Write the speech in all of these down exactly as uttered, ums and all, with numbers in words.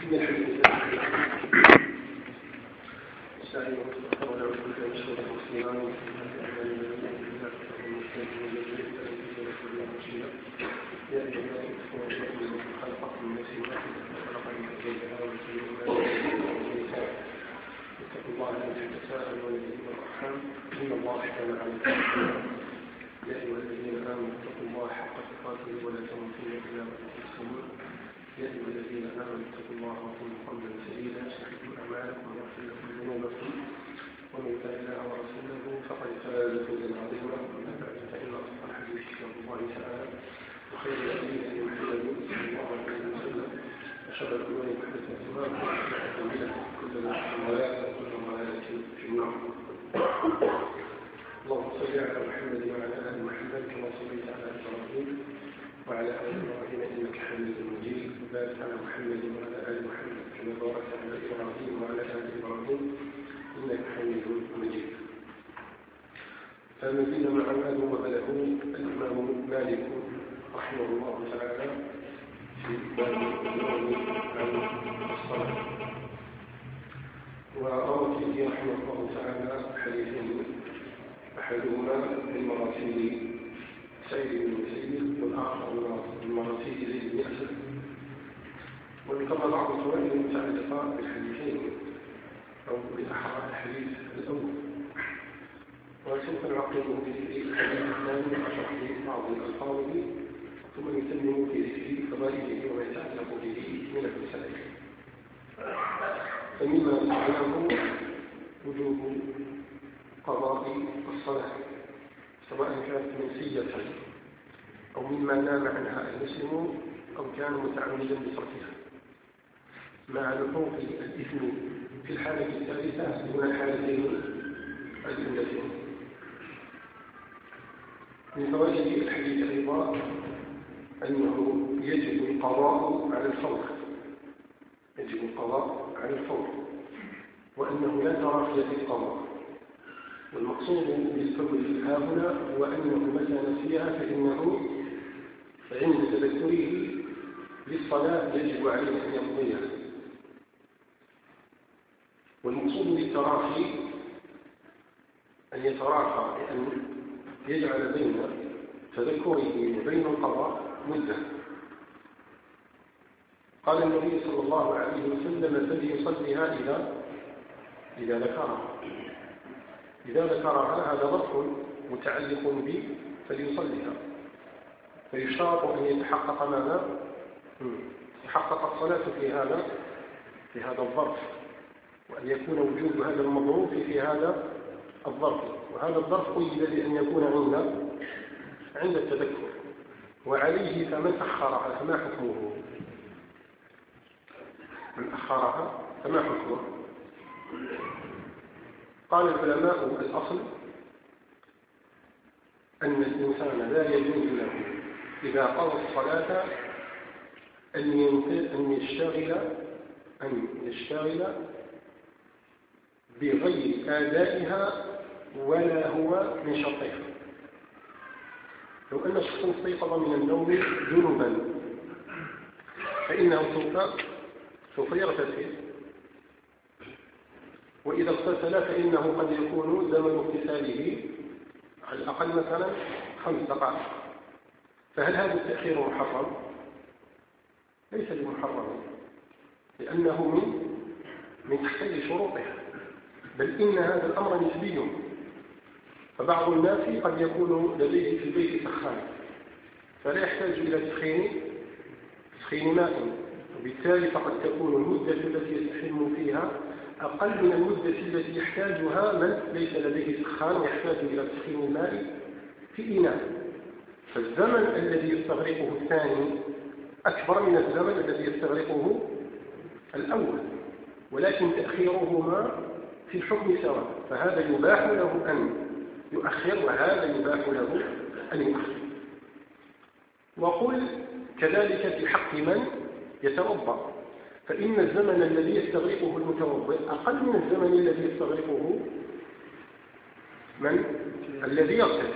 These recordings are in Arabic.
إن الحمد لله نستعين ونستغفر ونعوذ بالله من شرور أنفسنا ومن سيئات أعمالنا من يهده الله فهو المهتدي ومن يضلل فلن تجد له وليا مرشدا يا أيها الناس اتقوا ربكم الذي خلقكم من نفس واحدة وخلق منها زوجها وبث منهما رجالا اتقوا الله الذي تساءلون به والأرحام إن الله كان عليكم رقيبا يا أيها الذين آمنوا اتقوا الله حق تقاته ولا تموتن إلا وأنتم مسلمون يا أيها الذين آمنوا اتقوا الله وقولوا قولا سديدا يصلح لكم أعمالكم ويغفر لكم ذنوبكم ومن يطع الله ورسوله فقد فاز فوزا عظيما أما بعد فإن أصدق الحديث كتاب الله تعالى وخير الهدي هدي محمد صلى الله عليه وسلم وشر الأمور محدثاتها وكل بدعة وكل بدعة ضلالة وكل ضلالة في النار. اللهم صل على محمد وعلى آل محمد كما صليت على إبراهيم وعلى آل إبراهيم إنك حميد مجيد وبارك على محمد وعلى آل محمد كما باركت على إبراهيم وعلى آل إبراهيم إنك حميد مجيد. فما زلنا مع ما وبلغه الإمام مالك رحمه الله تعالى في باب النوم عن الصلاة، وروى فيه رحمه الله تعالى حديثين أحدهما من مراسيل سعيد بن المسيب والآخر من مراسيل زيد بن أسد، وذكر بعض الفوائد المتعلقة بالحديثين أو بأحرى الحديث الأول، وسوف نعقبه بذكر الحديث الثاني وشرح بعض الألفاظ ثم نتمم في ذكر فوائده وما يتعلق به من المسائل. فمما نعلم وجوب قضاء الصلاة سواء كانت منسية أو مما نام عنها المسلم أو كان متعمدا بصرفها مع لحوق الإثم في الحالة الثالثة دون الحالتين الأولتين. من فوائد الحديث أيضا أنه يجب القضاء على الفور، يجب القضاء على الفور، وأنه لا تراخي في القضاء، والمقصود بالفور ها هنا هو أنه متى نسيها فإنه عند تذكره للصلاة يجب عليه أن يقضيها. والمقصود بالتراخي أن يتراخى لأن يجعل بين تذكره وبين القضاء مدة. قال النبي صلى الله عليه وسلم فليصليها إذا إذا ذكرها إذا ذكرها هذا ظرف متعلق به فليصليها، فيشترط أن يتحقق ماذا؟ تحقق الصلاة في هذا في هذا الظرف، وأن يكون وجود هذا المظروف في هذا الظرف، وهذا الظرف قيد بأن يكون عند عند التذكر. وعليه فمن أخرها فما حكمه؟ من أخرها فما حكمه؟ قال العلماء الأصل أن الإنسان لا يجوز له إذا قضى الصلاة أن أن يشتغل أن يشتغل بغير أدائها ولا هو من شرطها. لو أن شخصا استيقظ من النوم جنبا فإنه سوف سوف يغتسل، وإذا اغتسل فإنه قد يكون زمن اغتساله على الأقل مثلا خمس دقائق، فهل هذا التأخير محرم؟ ليس بمحرم، لأنه من من تحصيل شروطها، بل إن هذا الأمر نسبي. فبعض الناس قد يكون لديه في البيت سخان فلا يحتاج إلى تسخين تسخين ماء، وبالتالي فقد تكون المدة التي يستحم فيها أقل من المدة التي يحتاجها من ليس لديه سخان ويحتاج إلى تسخين الماء في إناء. فالزمن الذي يستغرقه الثاني أكبر من الزمن الذي يستغرقه الأول، ولكن تأخيرهما في الحكم سواء، فهذا يباح له أن يؤخر وهذا يباح له أن يؤخر. وقل كذلك في حق من يتوضأ، فإن الزمن الذي يستغرقه المتوضئ أقل من الزمن الذي يستغرقه من الذي يغتسل.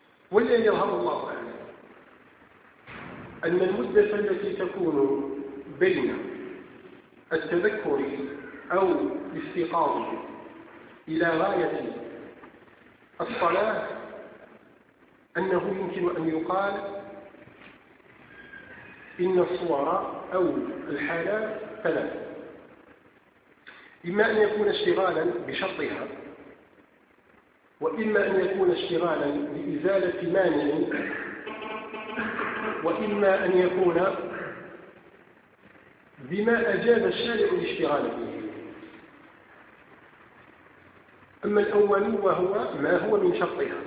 والذي يظهر الله أعلم أن المدة التي تكون بين التذكر أو الاستيقاظ إلى غاية الصلاة أنه يمكن أن يقال إن الصور أو الحالات ثلاث: إما أن يكون اشتغالا بشرطها، وإما أن يكون اشتغالا لإزالة مانع، وإما أن يكون بما أجاب الشارع الاشتغال به. أما الأول وهو ما هو من شرطها،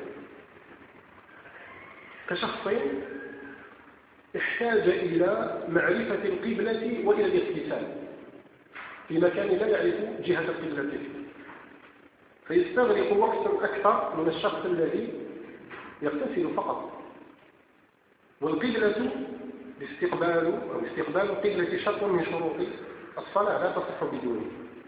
كشخص احتاج إلى معرفة القبلة وإلى الاغتسال في مكان لا يعرف جهة قبلته، فيستغرق وقتا أكثر من الشخص الذي يغتسل فقط. والقبلة استقبال أو استقبال القبلة شرط من شروط الصلاة لا تصح بدونه.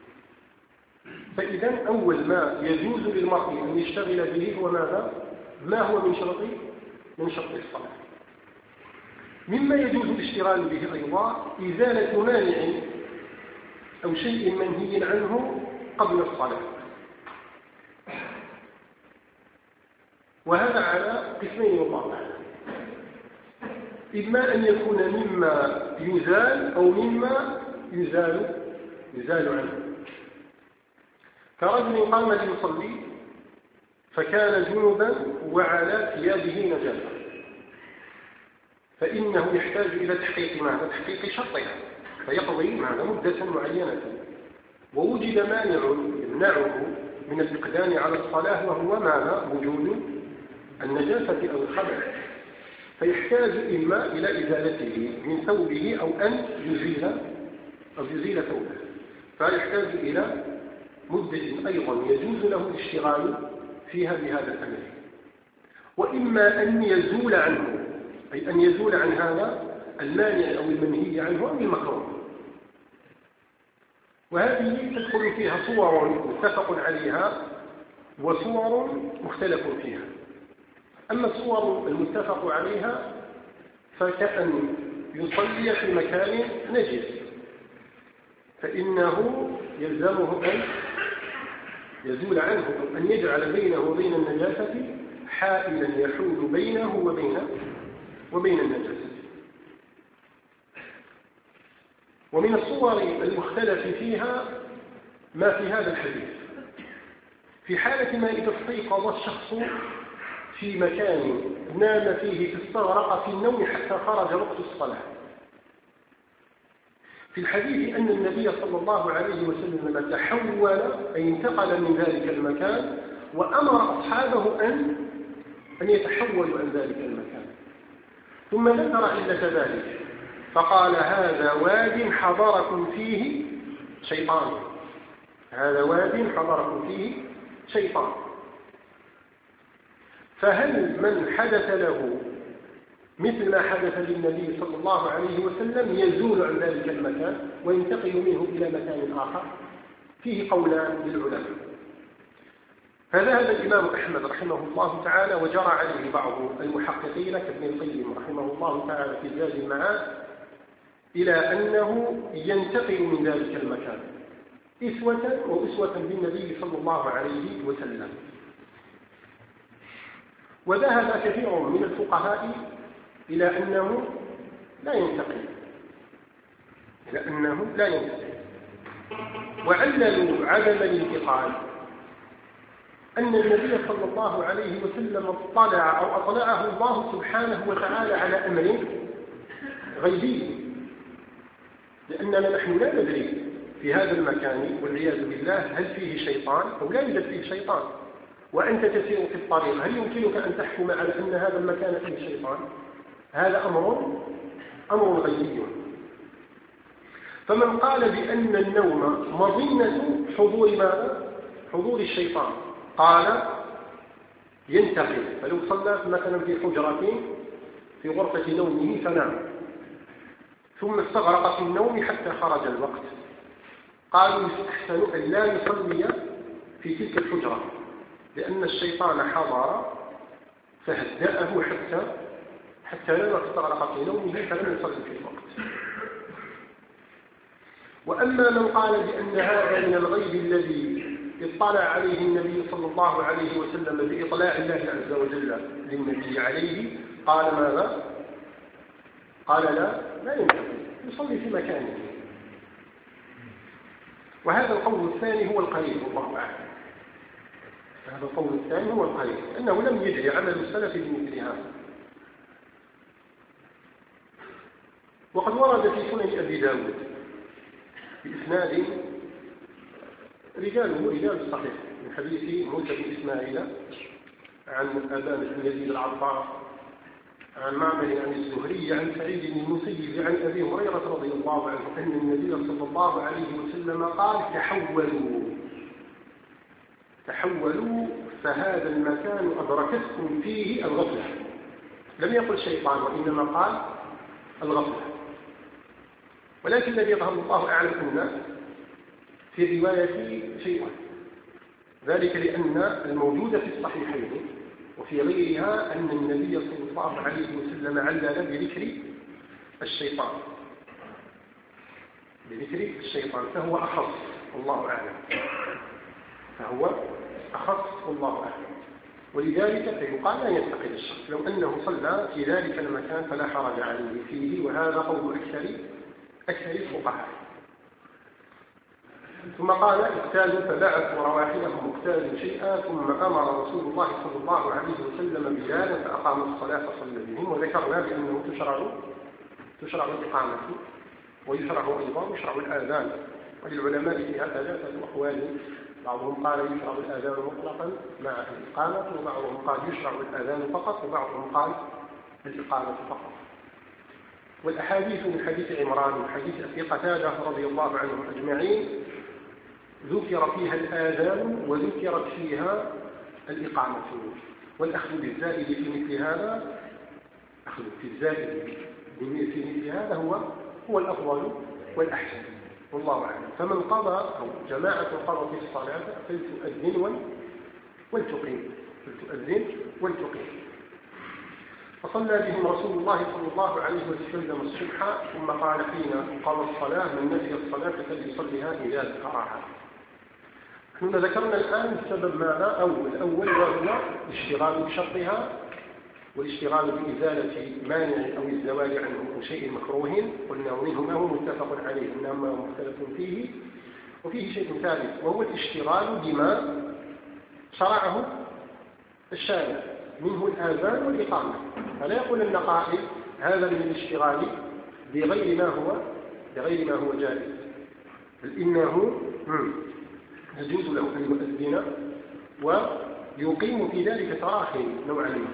فإذا أول ما يجوز للمرء أن يشتغل به هو ماذا؟ ما هو من شرط من شرط الصلاة. مما يجوز الاشتغال به أيضا إزالة مانع أو شيء منهي عنه قبل الصلاة، وهذا على قسمين وضع: إما أن يكون مما يزال أو مما يزال يزال عنه. كرجل قام ليصلي فكان جنبا وعلى ثيابه نجاسة، فإنه يحتاج إلى تحقيق ماذا؟ تحقيق شرطها، فيقضي ماذا؟ مدة معينة، ووجد مانع يمنعه من الإقدام على الصلاة وهو ماذا؟ وجود النجاسة أو الخبث، فيحتاج إما إلى إزالته من ثوبه أو أن يزيل أو يزيل ثوبه، فيحتاج إلى مدة أيضا يجوز له الاشتغال فيها بهذا الأمر. وإما أن يزول عنه، أي أن يزول عن هذا المانع أو المنهي عنه أو المكروه. وهذه تدخل فيها صور متفق عليها وصور مختلف فيها. أما الصور المتفق عليها فكأن يصلي في مكان نجس، فإنه يلزمه أن يزول عنه أو أن يجعل بينه وبين النجاسة حائلا يحول بينه وبين وبين النجاسة. ومن الصور المختلف فيها ما في هذا الحديث: في حالة ما إذا استيقظ الشخص في مكان نام فيه فاستغرق في النوم حتى خرج وقت الصلاة. في الحديث أن النبي صلى الله عليه وسلم تحول أي انتقل من ذلك المكان وأمر أصحابه أن أن يتحولوا عن ذلك المكان، ثم ذكر علة ذلك فقال: هذا واد حضركم فيه شيطان، هذا واد حضركم فيه شيطان. فهل من حدث له مثل ما حدث للنبي صلى الله عليه وسلم يزول عن ذلك المكان وينتقل منه إلى مكان آخر؟ فيه قولان للعلماء. فذهب الإمام أحمد رحمه الله تعالى وجرى عليه بعض المحققين كابن القيم رحمه الله تعالى في زاد المعاد إلى أنه ينتقل من ذلك المكان إسوة وأسوة بالنبي صلى الله عليه وسلم. وذهب كثير من الفقهاء إلى أنه لا ينتقل إلى أنه لا ينتقل وعللوا عدم الانتقال أن النبي صلى الله عليه وسلم اطلع أو أطلعه الله سبحانه وتعالى على أمر غيبي، لأننا نحن لا ندري في هذا المكان والعياذ بالله هل فيه شيطان أو لا يوجد فيه شيطان. وأنت تسير في الطريق، هل يمكنك أن تحكم على أن هذا المكان فيه شيطان؟ هذا أمر أمر غيبي. فمن قال بأن النوم مظنة حضور ماذا؟ حضور الشيطان، قال ينتقل. فلو صلى مثلا في حجرة في غرفة نومه فنام ثم استغرق في النوم حتى خرج الوقت، قالوا يستحسن أن لا يصلي في تلك الحجرة لأن الشيطان حضر فهدأه حتى حتى لما استغرق في نومه فلم يصلي في الوقت. وأما من قال بأن هذا من الغيب الذي اطلع عليه النبي صلى الله عليه وسلم بإطلاع الله عز وجل للنبي عليه، قال ماذا؟ قال لا لا ينتقل، يصلي في مكانه. وهذا القول الثاني هو القريب والله أعلم. هذا القول الثاني هو القريب، أنه لم يجري عمل السلف بمثل هذا. وقد ورد في سنن أبي داود بإسناد رجاله رجال الصحيح من حديث موسى بن إسماعيل عن أبان بن يزيد العطار عن معمر عن الزهري عن سعيد بن المسيب عن أبي هريرة رضي الله عنه أن النبي صلى الله عليه وسلم قال: تحولوا تحولوا فهذا المكان أدركتكم فيه الغفلة. لم يقل شيطان، وإنما قال الغفلة. ولكن الذي يظهر الله أعلم أن في رواية شيئا، ذلك لأن الموجود في الصحيحين وفي غيرها أن النبي صلى الله عليه وسلم علل بذكر الشيطان بذكر الشيطان فهو أخص والله أعلم فهو أخص والله أعلم. ولذلك فيقال لا ينتقد الشخص لو أنه صلى في ذلك المكان فلا حرج عليه فيه، وهذا قول أكثر أكثر الفقهاء. ثم قال: اغتالوا فبعثوا رواحلهم اغتالوا شيئا، ثم أمر رسول الله صلى الله عليه وسلم بلالا فأقاموا الصلاة فصلى بهم. وذكرنا بأنه تشرع تشرع الإقامة ويشرع أيضا يشرع الآذان، وللعلماء في هذا ثلاثة أقوال. بعضهم قال يشرع الآذان مطلقا مع الإقامة، وبعضهم قال يشرع الآذان فقط، وبعضهم قال الإقامة فقط. والأحاديث من حديث عمران وحديث أبي قتادة رضي الله عنهم أجمعين ذكر فيها الآذان وذكرت فيها الإقامة، والأخذ بالزائد في مثل هذا أخذ في الزائد في مثل هذا هو هو الأفضل والأحسن والله أعلم. فمن قضى أو جماعة قضى في الصلاة فلتؤذن ولتقيم فلتؤذن ولتقيم. فصلى بهم رسول الله صلى الله عليه وسلم الصبح، ثم قال حين قام الصلاة: من نسي الصلاة فليصلها إذا ذكرها. نحن ذكرنا الآن السبب ماذا؟ أول الأول وهو الاشتغال بشرطها والاشتغال بإزالة مانع أو الزوال عنه أو شيء مكروه، قلنا ومنه ما هو متفق عليه إنما هو مختلف فيه. وفيه شيء ثالث وهو الاشتغال بما شرعه الشارع منه الآذان والإقامة. فلا يقول أن قائل هذا من الاشتغال بغير ما هو بغير ما هو جائز، بل إنه يجوز له أن يؤذن ويقيم في ذلك تراخي نوعا ما.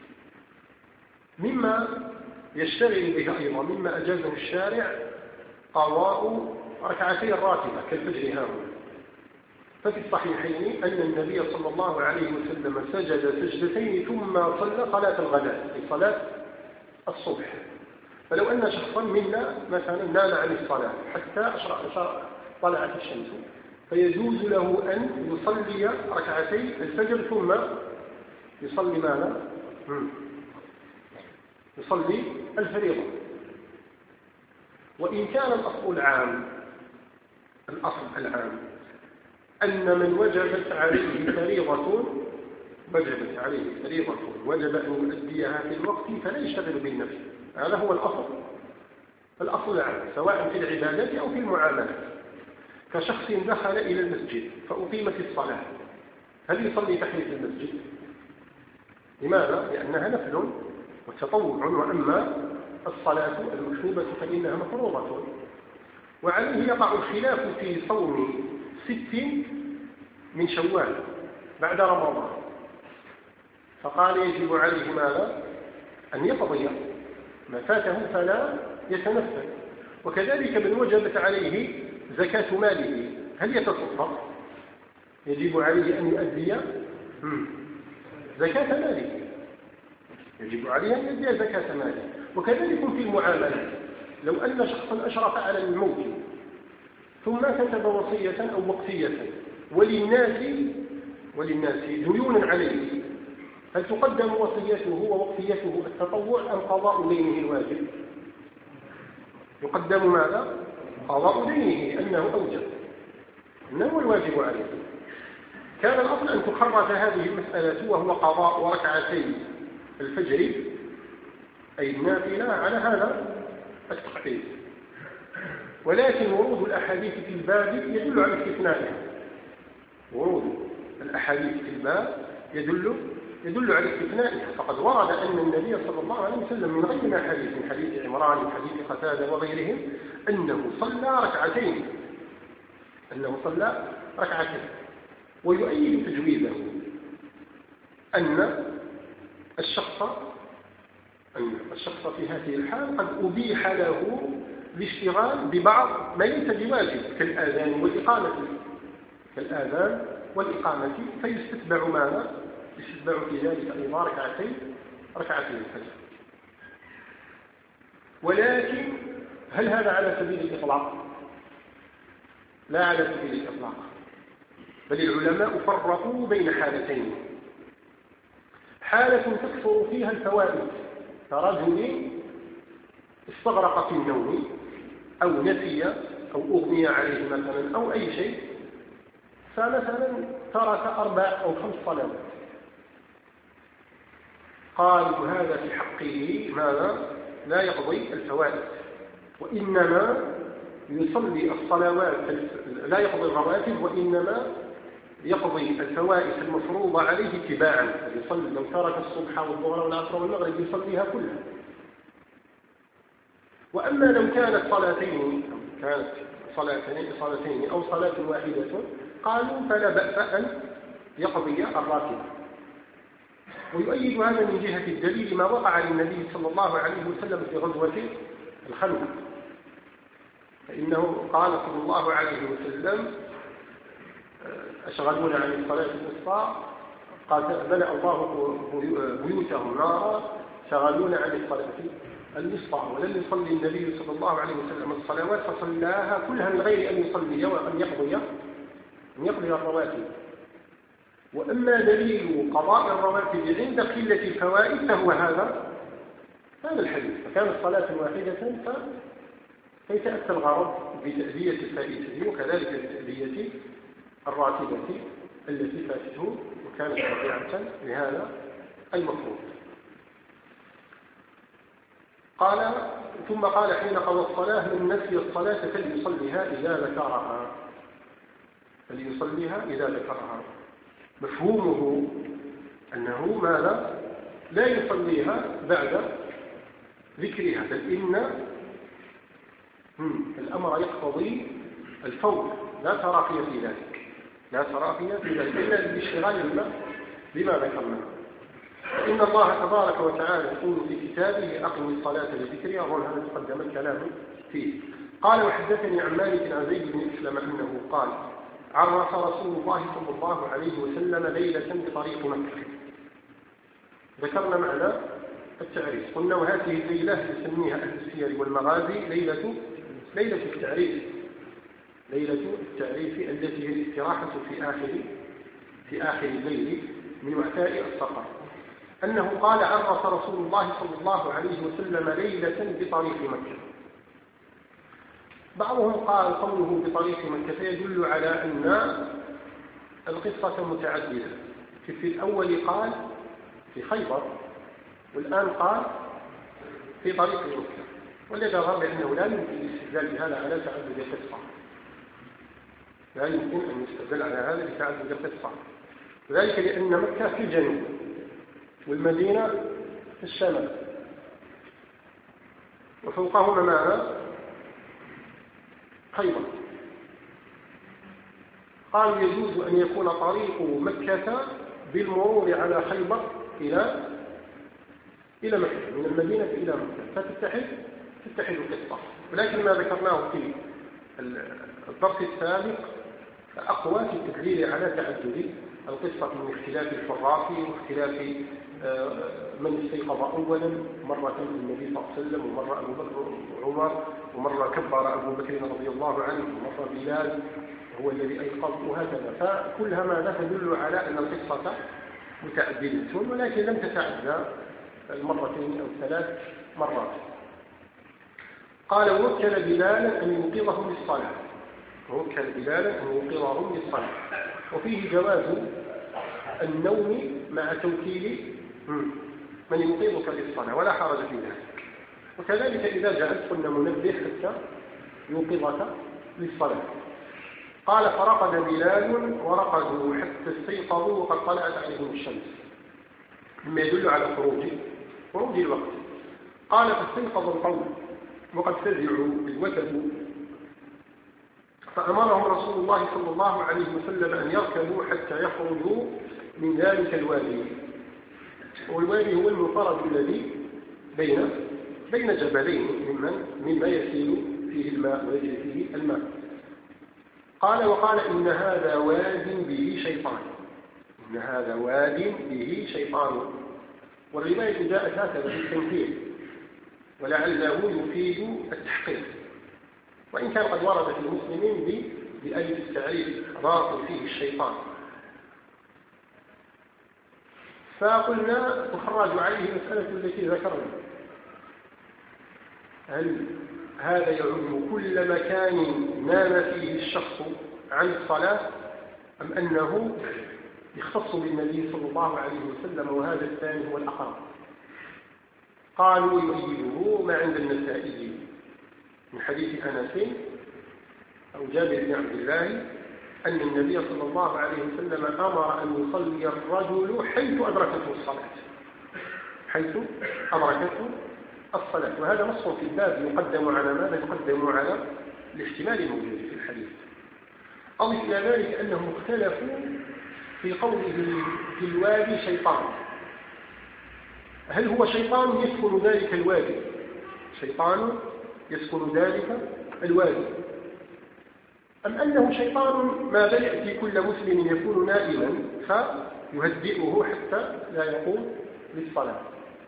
مما يشتغل به أيضا مما أجازه الشارع قضاء ركعتي الراتبة كالفجر هاهنا. ففي الصحيحين أن النبي صلى الله عليه وسلم سجد سجدتين ثم صلى صلاة الغداء في صلاة الصبح. فلو أن شخصا منا مثلا نام عن الصلاة حتى أشرق طلعت الشمس، فيجوز له أن يصلي ركعتي الفجر ثم يصلي ماذا؟ يصلي الفريضة. وإن كان الأصل العام الأصل العام أن من وجبت عليه فريضة وجبت عليه فريضة وجب أن يؤديها في الوقت فلا يشتغل بالنفس. هذا هو الأصل الأصل العام سواء في العبادات أو في المعاملات. كشخص دخل إلى المسجد فأقيمت الصلاة، هل يصلي تحية المسجد؟ لماذا؟ لأنها نفل وتطوع، وأما الصلاة المكتوبة فإنها مفروضة. وعليه يقع الخلاف في صوم ست من شوال بعد رمضان، فقال يجب عليه ماذا؟ أن يقضي ما فاته فلا يتنفل. وكذلك من وجبت عليه زكاة ماله هل يتصدق؟ يجب عليه أن يؤدي زكاة ماله يجب عليه أن يؤدي زكاة ماله. وكذلك في المعاملات، لو أن شخصا أشرف على الموت ثم كتب وصية أو وقفية وللناس وللناس ديون عليه، هل تقدم وصيته ووقفيته التطوع أم قضاء دينه الواجب؟ يقدم ماذا؟ قضاء دينه أنه أوجب أنه الواجب عليه. كان الأصل أن تخرج هذه المسألة وهو قضاء ركعتي الفجر أي النافلة على هذا التخفيف، ولكن ورود الأحاديث في الباب يدل على استثنائها. ورود الأحاديث في الباب يدل يدل على استثنائها، فقد ورد أن النبي صلى الله عليه وسلم من غير ما حديث من حديث عمران وحديث قتادة وغيرهم أنه صلى ركعتين أنه صلى ركعتين ويؤيد تجويزه أن الشخص أن الشخص في هذه الحال قد أبيح له الاشتغال ببعض ما ليس بواجب كالآذان والإقامة كالآذان والإقامة فيستتبع ماذا؟ يستتبع في ذلك أيضا ركعتين ركعتين الفجر. ولكن هل هذا على سبيل الإطلاق؟ لا على سبيل الإطلاق، بل العلماء فرقوا بين حالتين: حالة تكثر فيها الفوائد كرجل استغرق في النوم أو نسي أو أغمي عليه مثلا أو أي شيء، فمثلا ترك أربع أو خمس صلوات، قالوا هذا في حقه ماذا؟ لا يقضي الفوائد، وإنما يصلي الصلوات لا يقضي الرواتب، وإنما يقضي الفوائد المفروضة عليه تباعا. يصلي لو ترك الصبح والظهر والعصر والمغرب يصليها كلها. وأما لو كانت صلاتين كانت صلاتين صلاتين أو صلاة واحدة قالوا فلا بأس أن يقضي الراتب. ويؤيد هذا من جهة الدليل ما وقع للنبي صلى الله عليه وسلم في غزوة الخندق، فإنه قال صلى الله عليه وسلم: أشغلون عن الصلاة الوسطى، قال ملأ الله بيوتهم نارا شغلون عن الصلاة الوسطى. ولم يصلي النبي صلى الله عليه وسلم الصلوات فصلاها كلها من غير أن يصلي وأن يقضي أن يقضي الرواتب. وأما دليل قضاء الرواتب عند قلة الفوائد فهو هذا هذا الحديث: فكانت صلاة واحدة فيتأتى الغرض بتأدية الفائتة وكذلك بتأدية الراتبة التي فاتته وكانت رافعة لهذا المفروض. قال ثم قال: حين قضى الصلاة من نسي الصلاة فليصليها إذا ذكرها فليصليها إذا ذكرها. مفهومه أنه ماذا؟ لا يصليها بعد ذكرها، بل إن الأمر يقتضي الفور، لا تراخي في ذلك لا تراخي في ذلك إلا بالاشتغال بما بما ذكرنا. فإن الله تبارك وتعالى يقول في كتابه: أقم الصلاة لذكري. أظن هذا تقدم الكلام فيه. قال: وحدثني عن مالك عن زيد بن أسلم أنه قال: عرف رسول الله صلى الله عليه وسلم ليلة بطريق مكة. ذكرنا معنى التعريف، قلنا وهذه الليلة يسميها أهل السير والمغازي ليلة ليلة التعريف ليلة التعريف التي هي الاستراحة في آخر في آخر الليل من وعثاء السفر. أنه قال: عرف رسول الله صلى الله عليه وسلم ليلة بطريق مكة. بعضهم قال قوله بطريق مكة يدل على أن القصة متعددة. في الأول قال في خيبر، والآن قال في طريق مكة، والذي ظهر أنه لا يمكن الاستدلال بهذا على تعدد القصة لا يمكن أن يستدل على هذا بتعدد القصة، وذلك لأن مكة في الجنوب والمدينة في الشمال، وفوقهما ماذا؟ خيبر. قالوا يجوز أن يكون طريق مكة بالمرور على خيبر إلى إلى مكة، من المدينة إلى مكة، فتتحد تتحد القصة. ولكن ما ذكرناه في الدرس السابق أقوى في التدليل على تعدد القصة من اختلاف الفراس واختلاف من استيقظ أولا، مرة النبي صلى الله عليه وسلم، ومرة أبو بكر وعمر، ومرة كبر أبو بكر رضي الله عنه، ومرة بلال هو الذي أيقظ، وهكذا. فكلها ما تدل على أن القصة متعددة، ولكن لم تتعدى المرتين أو ثلاث مرات. قال ووكل بلالا أن يوقظهم للصلاة ووكل بلالا أن يوقظهم للصلاة. وفيه جواز النوم مع توكيل من يوقظك للصلاة ولا حرج في ذلك. وكذلك إذا جاءت قلنا منبه حتى يوقظك للصلاة. قال فرقد بلال ورقدوا حتى استيقظوا وقد طلعت عليهم الشمس، مما يدل على خروج خروج الوقت. قال فاستيقظ القوم وقد فزعوا وثبوا، فأمرهم رسول الله صلى الله عليه وسلم أن يركبوا حتى يخرجوا من ذلك الوادي. والوادي هو المنفرد الذي بين بين جبلين ممن مما يسيل فيه الماء ويجري فيه الماء. قال وقال إن هذا واد به شيطان إن هذا واد به شيطان. والرواية جاءت هكذا بالتنكير ولعله يفيد التحقيق، وإن كان قد ورد في المسلمين بألف التعريف ضاف فيه الشيطان. فقلنا تخرج عليه مسألة التي ذكرنا، هل هذا يعم كل مكان نام فيه الشخص عن الصلاة أم أنه يختص بالنبي صلى الله عليه وسلم وهذا الثاني هو الأقرب؟ قالوا يؤيده ما عند النسائي من حديث أنس أو جابر بن عبد الله أن النبي صلى الله عليه وسلم أمر أن يصلي الرجل حيث أدركته الصلاة حيث أدركته الصلاة. وهذا نص في الباب يقدم على ماذا؟ يقدم على الاحتمال الموجود في الحديث. أضف إلى ذلك أنهم اختلفوا في قوله في الوادي شيطان، هل هو شيطان يسكن ذلك الوادي شيطان يسكن ذلك الوادي أم أنه شيطان ما بل يأتي كل مسلم يكون نائما فيهدئه حتى لا يقوم للصلاة.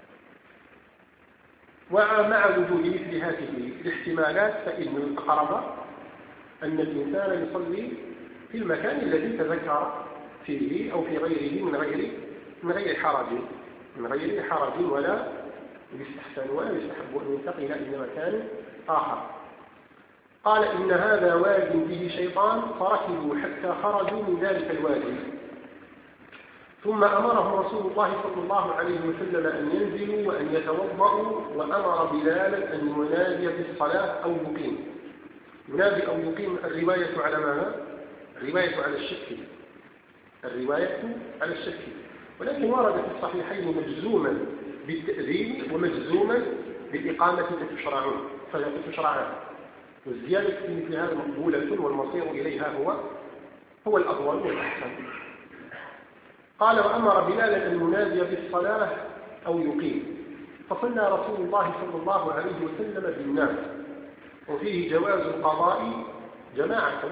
ومع وجود مثل هذه الاحتمالات فإن الأقرب أن الإنسان يصلي في المكان الذي تذكر فيه أو في غيره من غير من غير حرج من غير حرج ولا يستحسن ولا يستحب أن ينتقل إلى مكان آخر. قال إن هذا واد به شيطان فركبوا حتى خرجوا من ذلك الوادي، ثم أمرهم رسول الله صلى الله عليه وسلم أن ينزلوا وأن يتوضأوا، وأمر بلالا أن ينادي بالصلاة أو يقيم. ينادي أو يقيم الرواية على ماذا؟ الرواية على الشك الرواية على الشك ولكن ورد في الصحيحين مجزوما بالتأذين ومجزوما بالإقامة فتشرعون فتشرعان، والزيادة في مثل هذا مقبولة والمصير إليها هو هو الأفضل والأحسن. قال وأمر بلالا أن ينادي بالصلاة أو يقيم، فصلى رسول الله صلى الله عليه وسلم بالناس. وفيه جواز القضاء جماعة،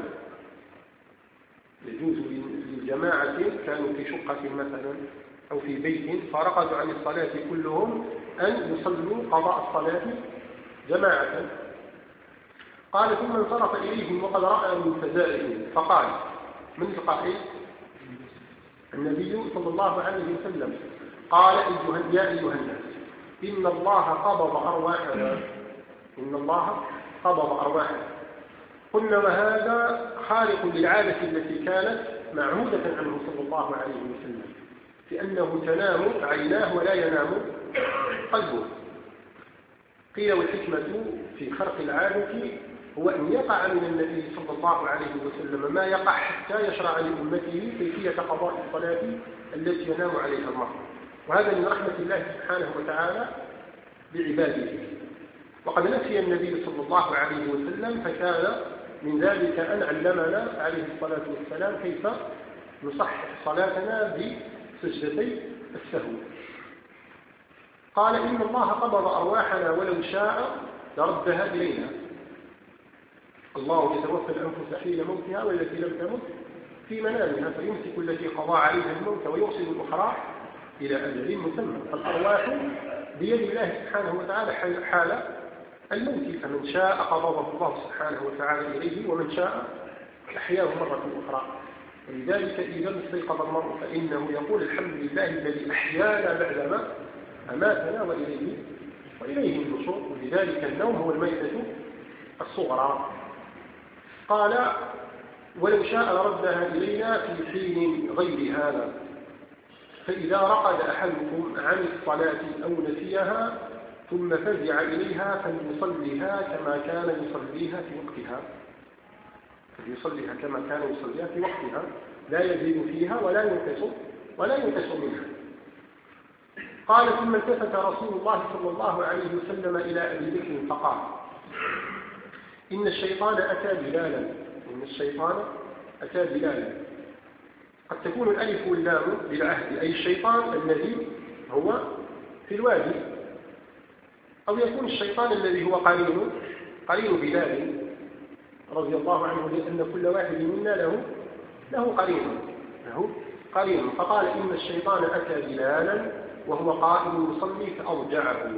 يجوز للجماعة كانوا في شقة مثلا أو في بيت فرقدوا عن الصلاة كلهم أن يصلوا قضاء الصلاة جماعة. قال ثم انصرف إليهم وقد رأى من فزائهم فقال، من القائل؟ النبي صلى الله عليه وسلم قال أيها يا أيها الناس إن الله قبض أرواحنا إن الله قبض أرواحنا. قلنا وهذا خارق للعادة التي كانت معهودة عنه صلى الله عليه وسلم، لأنه تنام عيناه ولا ينام قلبه. قيل والحكمة في خرق العادة هو أن يقع من النبي صلى الله عليه وسلم ما يقع حتى يشرع لأمته كيفية قضاء الصلاة التي ينام عليها المرء، وهذا من رحمة الله سبحانه وتعالى بعباده. وقد نسي النبي صلى الله عليه وسلم فكان من ذلك أن علمنا عليه الصلاة والسلام كيف نصحح صلاتنا بسجدتي السهو. قال إن الله قبض أرواحنا ولو شاء لردها إلينا. الله يتوفى الأنفس حين موتها والتي لم تمت في منامها فيمسك التي قضى عليها الموت ويرسل الأخرى إلى أجل مسمى. فالأرواح بيد الله سبحانه وتعالى حال الموت، فمن شاء قبضه الله سبحانه وتعالى إليه ومن شاء أحياه مرة أخرى. ولذلك إذا استيقظ المرء فإنه يقول الحمد لله الذي أحيانا بعدما أماتنا وإليه وإليه النشور. ولذلك النوم هو الميتة الصغرى. قال ولو شاء ردها إلينا في حين غير هذا، فإذا رقد أحدكم عن الصلاة أو نسيها ثم فزع إليها فليصليها كما كان يصليها في وقتها فليصليها كما كان يصليها في وقتها لا يزيد فيها ولا ينقص ولا ينقص منها. قال ثم التفت رسول الله صلى الله عليه وسلم إلى أبي بكر فقال إن الشيطان أتى بلالا إن الشيطان أتى بلالا. قد تكون الألف واللام للعهد أي الشيطان الذي هو في الوادي، أو يكون الشيطان الذي هو قرين قرين بلال رضي الله عنه، لأن كل واحد منا له له قرين له قرين. فقال إن الشيطان أتى بلالا وهو قائم يصلي فأرجعه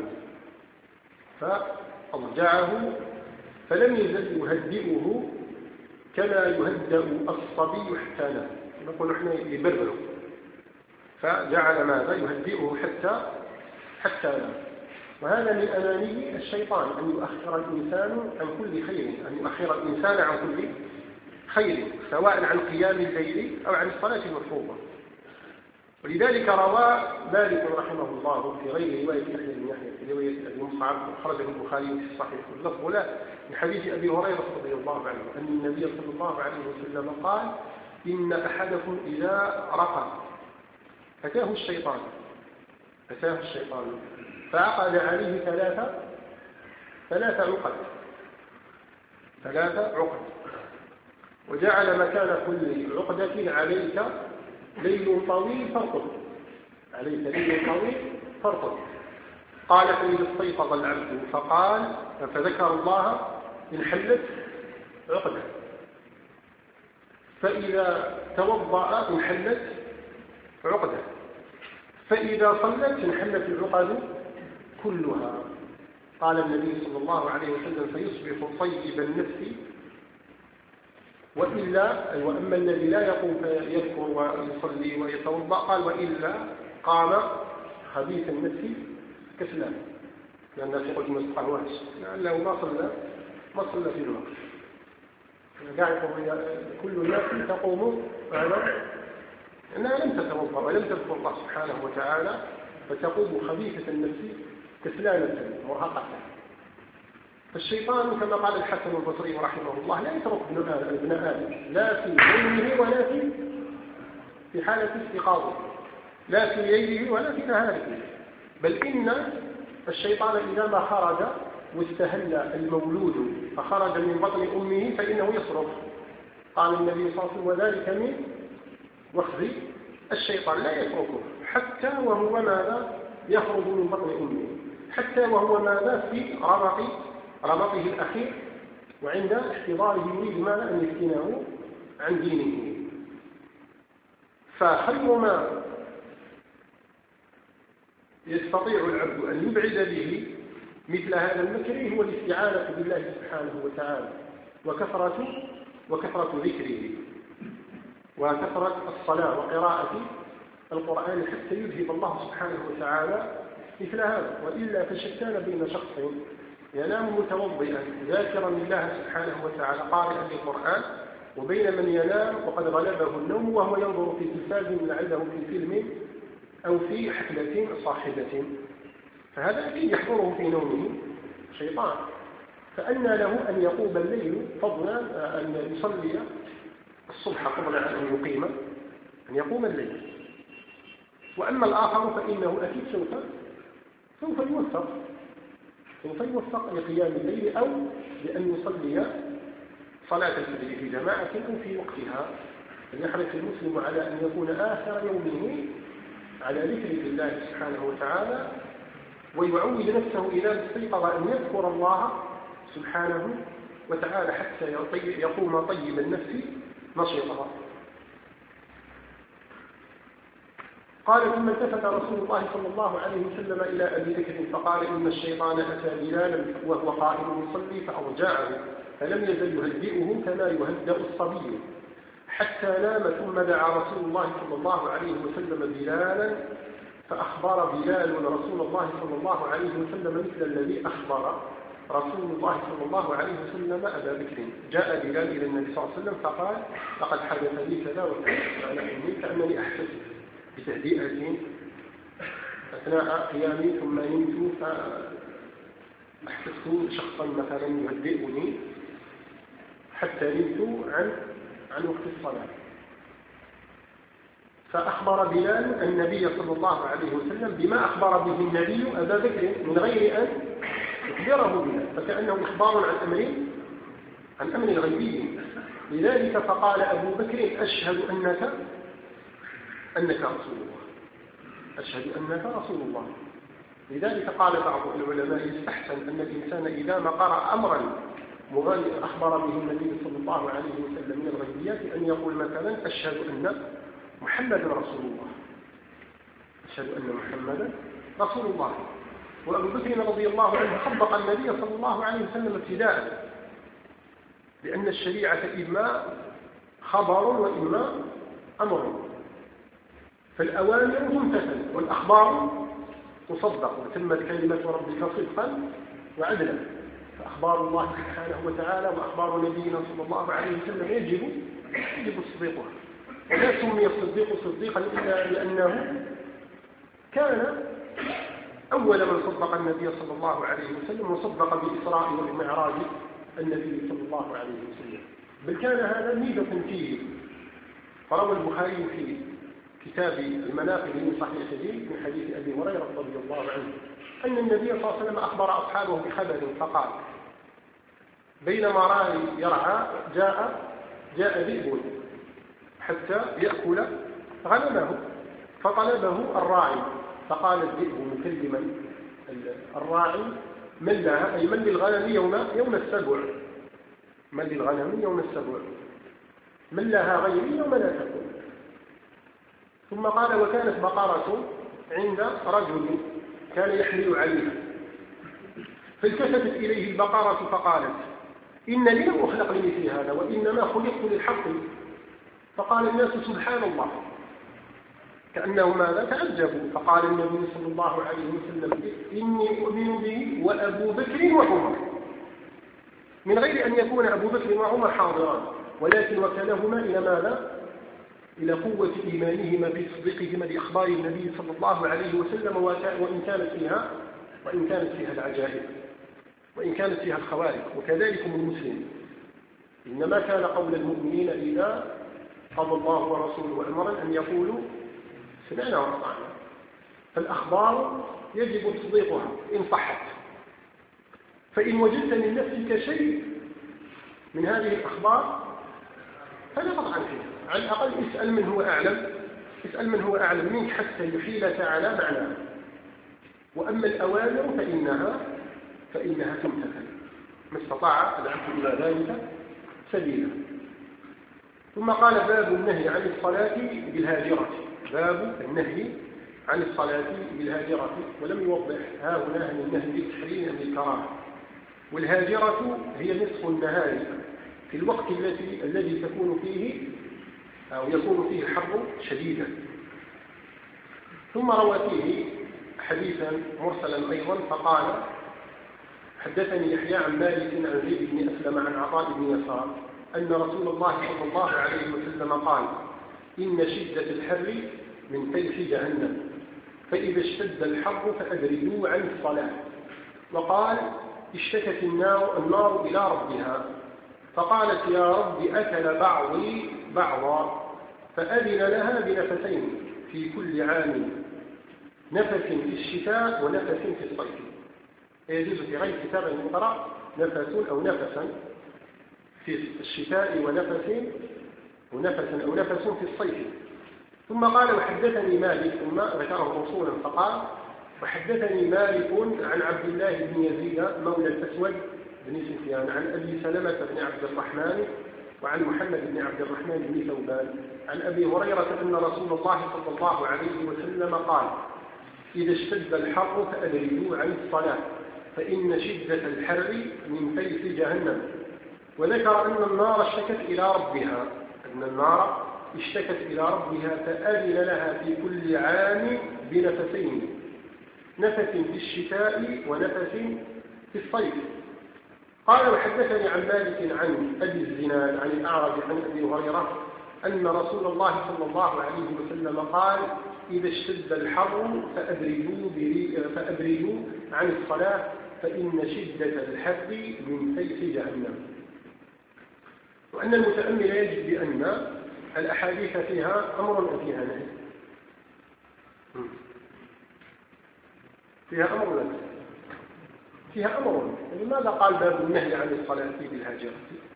فأرجعه فلم يزل يهدئه كما يهدأ الصبي حتى نام. نقول احنا يبرره، فجعل ماذا يهدئه حتى حتى نام. وهذا من أماني الشيطان أن يؤخر الإنسان عن كل خير، أن يؤخر الإنسان عن كل خير سواء عن قيام الليل أو عن الصلاة المفروضة. ولذلك روى مالك رحمه الله في غير رواية يحيى بن يحيى في رواية أبي مصعب أخرجه البخاري في الصحيح واللفظ له من حديث أبي هريرة رضي الله عنه أن النبي صلى الله عليه وسلم قال إن أحدكم إذا رقى أتاه الشيطان أتاه الشيطان فعقد عليه ثلاثة ثلاثة عقد ثلاثة عقد وجعل مكان كل عقدة عليك ليل طويل فارقد عليك ليل طويل فارقد. قال فإذا استيقظ العبد فقال فذكر الله انحلت عقدة، فإذا توضأ انحلت عقدة، فإذا صلت انحلت العقد كلها. قال النبي صلى الله عليه وسلم فيصبح طيب النفس وإلا، وأما الذي لا يقوم فيذكر ويصلي ويتوضأ قال وإلا قام خبيث النفس كسلان، لأن الناس يقول ما استقهوش لأنه ما صلى ما صلى في الوقت. قاعد كل الناس تقوم فعلا أنها لم تتوضأ ولم تذكر الله سبحانه وتعالى، فتقوم خبيثة النفس كسلانة مرهقة. فالشيطان كما قال الحسن البصري رحمه الله لا يترك ابن آدم لا في ليله ولا في في حالة استيقاظه، لا في ليله ولا في نهاره، بل إن الشيطان إذا ما خرج واستهل المولود فخرج من بطن أمه فإنه يصرخ. قال النبي صلى الله عليه وسلم وذلك من وخز الشيطان لا يتركه حتى وهو ماذا يخرج من بطن أمه، حتى وهو ماذا في رمق رمقه الأخير وعند احتضاره يريد ماذا أن يفتنه عن دينه. فخير ما يستطيع العبد أن يبعد به مثل هذا المكر هو الاستعانة بالله سبحانه وتعالى وكثرة وكثرة ذكره وكثرة الصلاة وقراءة القرآن حتى يذهب الله سبحانه وتعالى مثل هذا. وإلا فشتان بين شخص ينام متوضئا ذاكرا الله سبحانه وتعالى قارئا للقرآن وبين من ينام وقد غلبه النوم وهو ينظر في تلفاز لعله في فيلم أو في حفلة صاحبة، فهذا أكيد يحضره في نومه شيطان. فأنى له أن يقوم الليل فضلا أن يصلي الصبح فضلا عن أن يقيم أن يقوم الليل. وأما الآخر فإنه أكيد سوف سوف يوفق سوف يوفق لقيام الليل أو لأن يصلي صلاة الفجر في جماعة أو في وقتها. فليحرص المسلم على أن يكون آخر يومه على ذكر الله سبحانه وتعالى، ويعود نفسه إذا استيقظ أن يذكر الله سبحانه وتعالى حتى يقوم طيب النفس نشيطا. قال ثم التفت رسول الله صلى الله عليه وسلم إلى أبي بكر فقال إن الشيطان أتى بلالا وهو قائم يصلي فأرجعه فلم يزل يهدئه كما يهدأ الصبي حتى نام. ثم دعا رسول الله صلى الله عليه وسلم بلالا فأخبر بلال رسول الله صلى الله عليه وسلم مثل الذي أخبر رسول الله صلى الله عليه وسلم أبا بكر. جاء بلال إلى النبي صلى الله عليه وسلم فقال لقد حدث لي كذا وكذا، معنى أني كأنني أحسس بتهدئة أثناء قيامي ثم نمت فأحسست شخصا مثلا يهدئني حتى نمت عن عن وقت الصلاة. فأخبر بلال النبي صلى الله عليه وسلم بما أخبر به النبي أبا بكر من غير أن يخبره بلال، فكأنه إخبار عن أمر عن أمر غيبي. لذلك فقال أبو بكر أشهد أنك أنك رسول الله، أشهد أنك رسول الله. لذلك قال بعض العلماء يستحسن أن الإنسان إذا ما قرأ أمرا مغاير أخبر به النبي صلى الله عليه وسلم من الغيبيات أن يقول مثلا أشهد أن محمد رسول الله، أشهد أن محمدا رسول الله. وأبو بكر رضي الله عنه خبط النبي صلى الله عليه وسلم ابتداء، لأن الشريعة إما خبر وإما أمر، فالأوامر تمتثل والأخبار تصدق، وتمت كلمة ربك صدقا وعدلا. فأخبار الله سبحانه وتعالى وأخبار نبينا صلى الله عليه وسلم يجب يجب تصديقها. ولا سمي الصديق صديقا إلا لأنه كان أول من صدق النبي صلى الله عليه وسلم وصدق بالإسراء والمعراج النبي صلى الله عليه وسلم، بل كان هذا ميزة فيه. فروى البخاري في كتاب المناقب من صحيحه من حديث أبي هريرة رضي الله عنه أن النبي صلى الله عليه وسلم أخبر أصحابه بخبر فقال بينما راعي يرعى جاء جاء ذئب حتى يأكل غنمه، فطلبه الراعي، فقال الذئب مكلما الراعي من لها أي من للغنم يوم يوم السبع، من للغنم يوم السبع، من لها غيري يوم لا تكون. ثم قال وكانت بقرة عند رجل كان يحمل عليها، فالتفتت إليه البقرة فقالت إن لي لم أخلق لمثل هذا وإنما خلقت للحق. فقال الناس سبحان الله، كأنه ماذا تعجبوا. فقال النبي صلى الله عليه وسلم إني أؤمن به وأبو بكر وعمر، من غير أن يكون أبو بكر وعمر حاضران، ولكن وكلهما إلى ماذا؟ إلى قوة إيمانهما بتصديقهما لأخبار النبي صلى الله عليه وسلم، وإن كانت فيها وإن كانت فيها العجائب وإن كانت فيها الخوارق. وكذلك المسلم إنما كان قول المؤمنين إذا قضى الله ورسوله أمرا أن يقولوا سمعنا وأطعنا. فالأخبار يجب تصديقها إن صحت. فإن وجدت من نفسك شيء من هذه الأخبار فلا تطعن فيها، على الأقل اسأل من هو أعلم، اسأل من هو أعلم منك حتى يحيلك على معناه. وأما الأوامر فإنها فإنها تمتثل ما استطاع العبد إلى ذلك سبيلا. ثم قال باب النهي عن الصلاة بالهاجرة، باب النهي عن الصلاة بالهاجرة، ولم يوضح ها هنا عن النهي بالتحريم أم الكراهة. والهاجرة هي نصف النهار في الوقت الذي الذي تكون فيه أو يكون فيه الحر شديدا. ثم روى فيه حديثا مرسلا أيضا فقال حدثني يحيى عن مالك عن زيد بن أسلم عن عطاء بن يسار أن رسول الله صلى الله عليه وسلم قال إن شدة الحر من فيح جهنم، فإذا اشتد الحر فأبردوا عن الصلاة. وقال اشتكت النار, النار إلى ربها فقالت يا رب أكل بعضي بعضا، فأذن لها بنفسين في كل عام، نفس في الشتاء ونفس في الصيف. يجوز في غير كتاب المقرأ نفس أو نفسا في الشتاء ونفس ونفسا أو نفس في الصيف. ثم قال وحدثني مالك، ثم ذكره موصولا فقال وحدثني مالك عن عبد الله بن يزيد مولى الأسود بن سفيان عن أبي سلمة بن عبد الرحمن وعن محمد بن عبد الرحمن بن ثوبان عن أبي هريرة أن رسول الله صلى الله عليه وسلم قال إذا اشتد الحر فأبردوا عن الصلاة فإن شدة الحر من فيح جهنم. وذكر أن النار اشتكت إلى ربها، أن النار اشتكت إلى ربها فأذن لها في كل عام بنفسين، نفس في الشتاء ونفس في الصيف. قال وحدثني عن مالك عن أبي الزناد عن الأعرج عن أبي هريرة أن رسول الله صلى الله عليه وسلم قال إذا اشتد الحر فأبردوا, فأبردوا عن الصلاة فإن شدة الحر من فيح جهنم. وأن المتأمل يجد بأن الأحاديث فيها أمر أم فيها نهي؟ فيها أمر ولا فيها أمر. لماذا قال باب النهي عن الصلاة بالهاجرة؟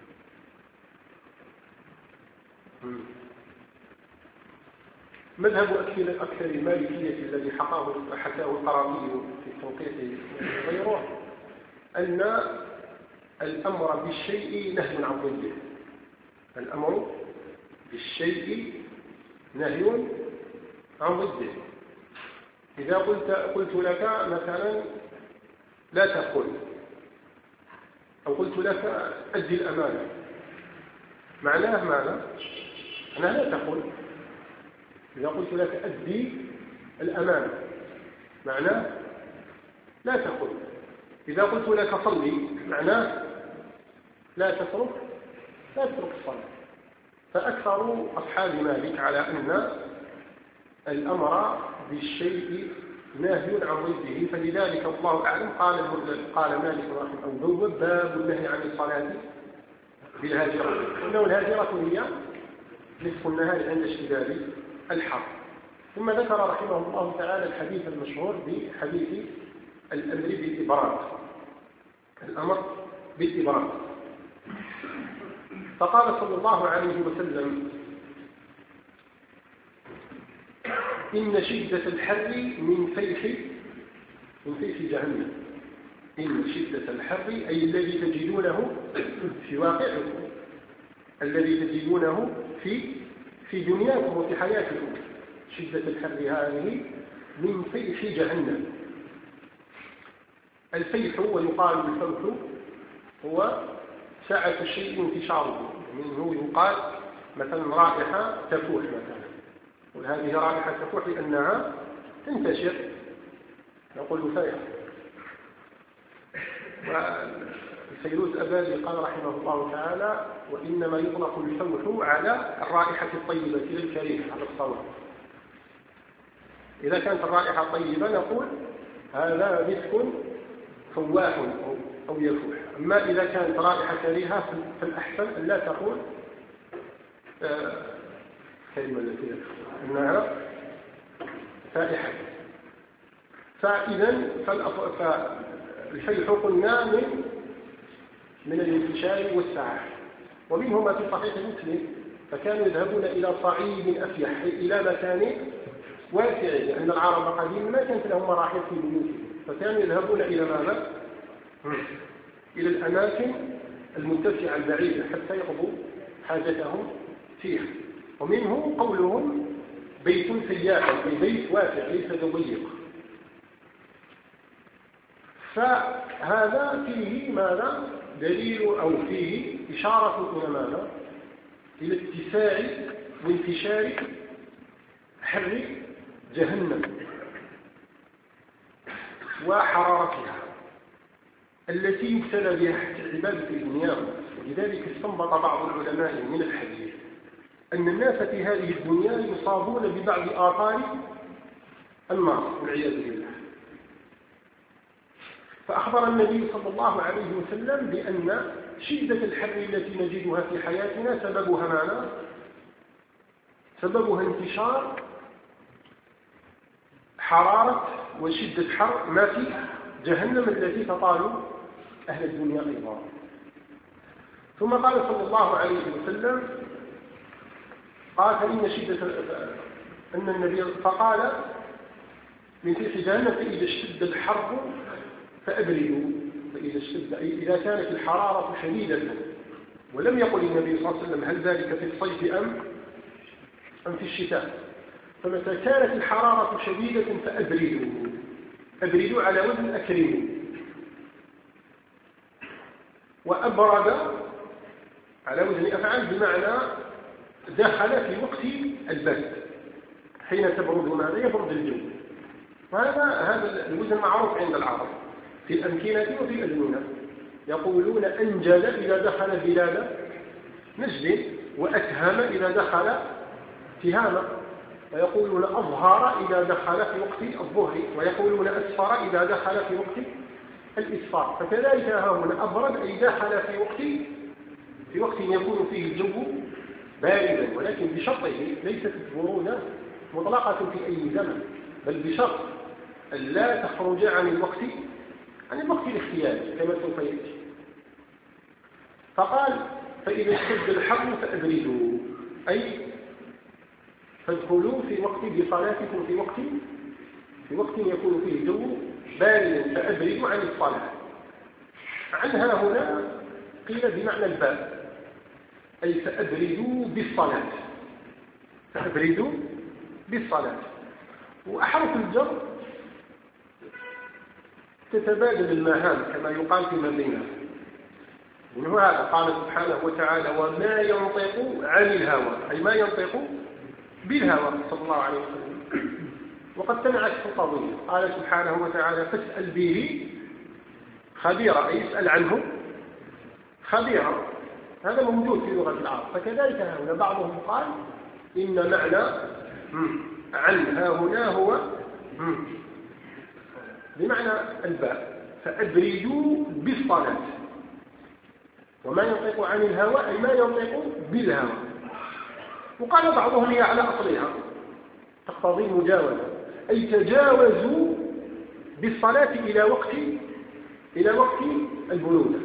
مذهب أكثر أكثر المالكية الذي حكاه حكاه القرافي في توقيته غيره أن الأمر بالشيء نهي عن ضده. الأمر بالشيء نهي عن ضده. إذا قلت قلت لك مثلا لا تقل، أو قلت لك أدي الأمانة، معناه ماذا؟ أنا لا تقل. إذا قلت لك أدي الأمانة معناه لا تقل. إذا قلت لك صلي معناه لا تترك لا تترك الصلاة. فأكثر أصحاب مالك على أن الأمر بالشيء نهي عن ضده، فلذلك الله أعلم قال قال مالك رحمه الله بوب باب النهي عن الصلاة بالهاجرة، إنه الهاجرة هي نصف النهار عند اشتداد الحر. ثم ذكر رحمه الله تعالى الحديث المشهور بحديث الأمر بالإبراد، الأمر بالإبراد. فقال صلى الله عليه وسلم إن شدة الحر من فيح من فيح جهنم. إن شدة الحر أي الذي تجدونه في واقعكم، الذي تجدونه في في دنياكم وفي حياتكم. شدة الحر هذه من فيح جهنم. الفيح ويقال الفوح هو سعة الشيء انتشاره، منه يقال مثلا رائحة تفوح مثلا، وهذه رائحة تفوح لأنها تنتشر، نقول فيح. والفيروز أبادي قال رحمه الله تعالى وإنما يطلق الفوح على الرائحة الطيبة الكريمة على الصواب. إذا كانت الرائحة طيبة نقول هذا مسك فواح أو يفوح. أما إذا كانت رائحة كريهة فالأحسن أن لا تقول آه كلمة التي أنها فائحة. فإذا فالفيح قلنا من من الانتشار والسعة، ومنه ما في صحيح مسلم فكانوا يذهبون إلى صعيد أفيح إلى مكان واسع، لأن العرب قديما ما كانت لهم مراحل في بيوتهم، فكانوا يذهبون إلى ماذا؟ إلى الأماكن المتسعة البعيدة حتى يقضوا حاجتهم فيها. ومنه قولهم بيت سياح، أي بيت واسع ليس ضيق. فهذا فيه ماذا؟ دليل أو فيه إشارة إلى ماذا؟ إلى اتساع وانتشار حر جهنم وحرارتها التي يبتلى بها عبادة الدنيا. ولذلك استنبط بعض العلماء من الحديث أن الناس في هذه الدنيا يصابون ببعض آثار النار والعياذ بالله. فأخبر النبي صلى الله عليه وسلم بأن شدة الحر التي نجدها في حياتنا سببها ماذا؟ سببها انتشار حرارة وشدة حر ما في جهنم التي تطال أهل الدنيا أيضا. ثم قال صلى الله عليه وسلم قال فإن شدة أن النبي فقال من في جهنم فإذا اشتد الحر فأبردوا. فإذا اشتد أي إذا كانت الحرارة شديدة، ولم يقل النبي صلى الله عليه وسلم هل ذلك في الصيف أم أم في الشتاء. فمتى كانت الحرارة شديدة فأبردوا، أبردوا على وزن أكرموا. وأبرد على وزن أفعل بمعنى دخل في وقت البرد، حين تبرد ماذا؟ يبرد الجو. وهذا هذا الوزن معروف عند العرب في الأمكنة وفي الأزمنة. يقولون أنجل إذا دخل بلاد نجد، وأتهم إذا دخل تهامة، ويقولون أظهر إذا دخل في وقت الظهر، ويقولون أسفر إذا دخل في وقت الإسفار. فكذلك ها هنا أبرد أي دخل في وقت في وقت يكون فيه الجو باردا، ولكن بشرطه، ليست البرودة مطلقة في أي زمن، بل بشرط أن لا تخرج عن الوقت عن الوقت الاختياري كما سوف يأتي. فقال فإذا اشتد الحر فأبردوا، أي فادخلوا في وقت بصلاتكم في وقت في وقت يكون فيه الجو باردا، فأبردوا عن الصلاة. عنها هنا قيل بمعنى الباب، أي فأبردوا بالصلاة، فأبردوا بالصلاة. وأحرف الجر تتبادل المهام كما يقال في بينها. من هذا قال سبحانه وتعالى وما ينطق عن الهوى، أي ما ينطق بالهوى صلى الله عليه وسلم. وقد سمعت في القضية قال سبحانه وتعالى فاسأل به خبيرا، أي يسأل عنه خبيرا. هذا موجود في لغة العرب. فكذلك هنا بعضهم قال إن معنى عن ها هنا هو بمعنى الباء، فأبردوا بالصلاة. وما ينطق عن الهوى أي ما ينطق بالهوى. وقال بعضهم هي على أصلها تقتضي مجاوزة، أي تجاوزوا بالصلاة إلى وقت إلى وقت البرودة.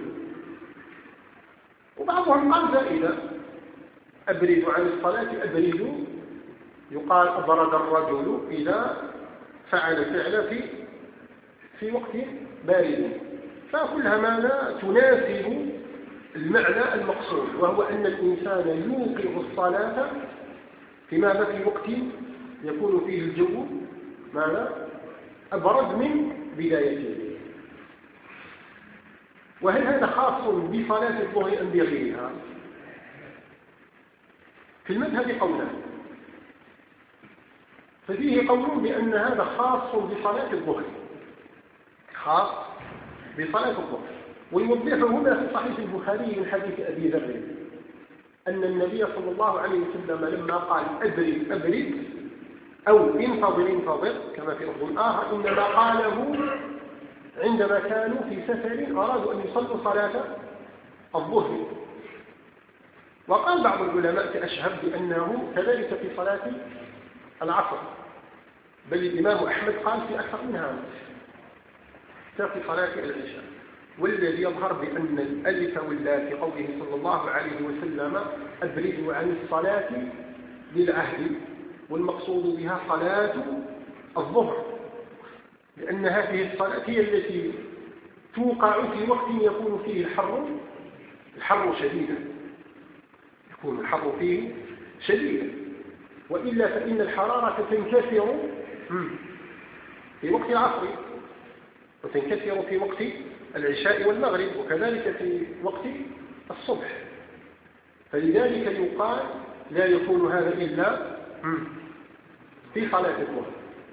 وبعضهم قال زائدة أبردوا عن الصلاة، أبردوا يقال أبرد الرجل إذا فعل فعل في في وقت بارد. فكلها ماذا تناسب المعنى المقصود، وهو أن الإنسان يوقظ الصلاة في ماذا في وقت يكون فيه الجو ماذا أبرد من بدايته. وهل هذا خاص بصلاة الظهر أم بغيرها؟ في المذهب قولان، ففيه قول بأن هذا خاص بصلاة الظهر، خاص بصلاة الظهر. ويوضحه هنا في صحيح البخاري من حديث أبي ذر أن النبي صلى الله عليه وسلم لما قال أبرد أبرد أو انتظر انتظر كما في لفظ آخر، إنما قاله عندما كانوا في سفر أرادوا أن يصلوا صلاة الظهر. وقال بعض العلماء كأشهب بأنه كذلك في صلاة العصر، بل الإمام أحمد قال في أكثر من هذا في صلاة العشاء. والذي يظهر بأن الألف واللام في قوله صلى الله عليه وسلم أبردوا عن الصلاة للعهد، والمقصود بها صلاة الظهر، لأن هذه الصلاة هي التي توقع في وقت يكون فيه الحر الحر شديدا، يكون الحر فيه شديدا، وإلا فإن الحرارة تنكسر في وقت العصر وتنكسر في وقت العشاء والمغرب، وكذلك في وقت الصبح. فلذلك يقال لا يكون هذا إلا في صلاة الظهر.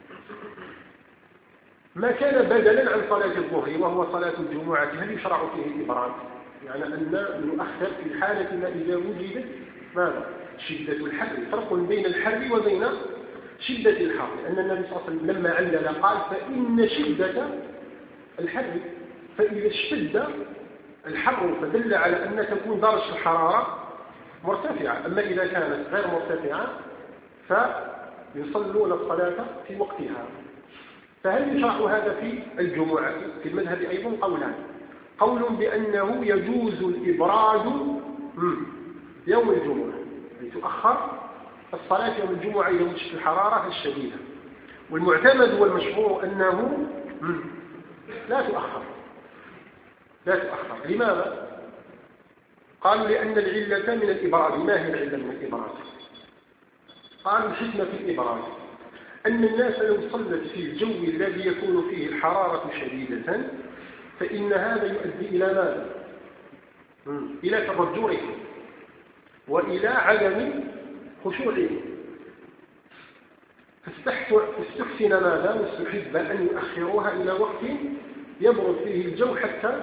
ما كان بدلا عن صلاة الظهر وهو صلاة الجمعة هل يشرع فيه الإبراد؟ يعني أن نؤخر في الحالة ما إذا وجدت ماذا؟ شدة الحر. فرق بين الحر وبين شدة الحر، لأن النبي صلى الله عليه وسلم لما علل قال فإن شدة الحر، فإذا اشتد الحر فدل على أن تكون درجة الحرارة مرتفعة. أما إذا كانت غير مرتفعة فيصلون الصلاة في وقتها. فهل يشرع هذا في الجمعة؟ في المذهب أيضا قولان، قول بأنه يجوز الإبراد يوم الجمعة، أي تؤخر الصلاة يوم الجمعة إلى وجه الحرارة الشديدة. والمعتمد والمشهور أنه لا تؤخر لا تؤخر. لماذا؟ قالوا لأن العلة من الإبراد. ما هي العلة من الإبراد؟ قالوا الحكمة في الإبراد أن الناس لو صلت في الجو الذي يكون فيه الحرارة شديدة فإن هذا يؤدي إلى ماذا؟ إلى تضجرهم وإلى عدم خشوعهم. استحسن ماذا واستحب أن يؤخروها إلى وقت يبرد فيه الجو حتى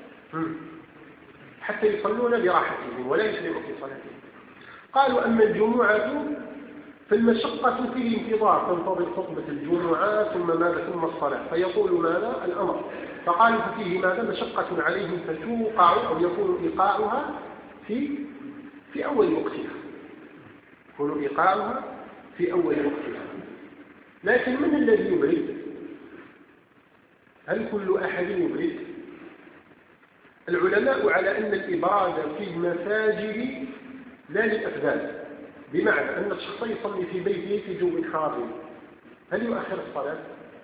حتى يصلون براحتهم ولا يسرعوا في صلاتهم. قالوا أما الجمعة فالمشقة في الانتظار، تنتظر خطبة الجمعة ثم ماذا ثم الصلاة، فيطول ماذا الأمر، فقالوا فيه ماذا مشقة عليهم فتوقع أو يكون إيقاعها في في أول وقتها، يكون إيقاعها في أول وقتها. لكن من الذي يبرد؟ هل كل أحد يبرد؟ العلماء على أن الإبراد في المساجد لا للأفذاذ، بمعنى أن الشخص يصلي في بيته في جو حار، هل يؤخر الصلاة؟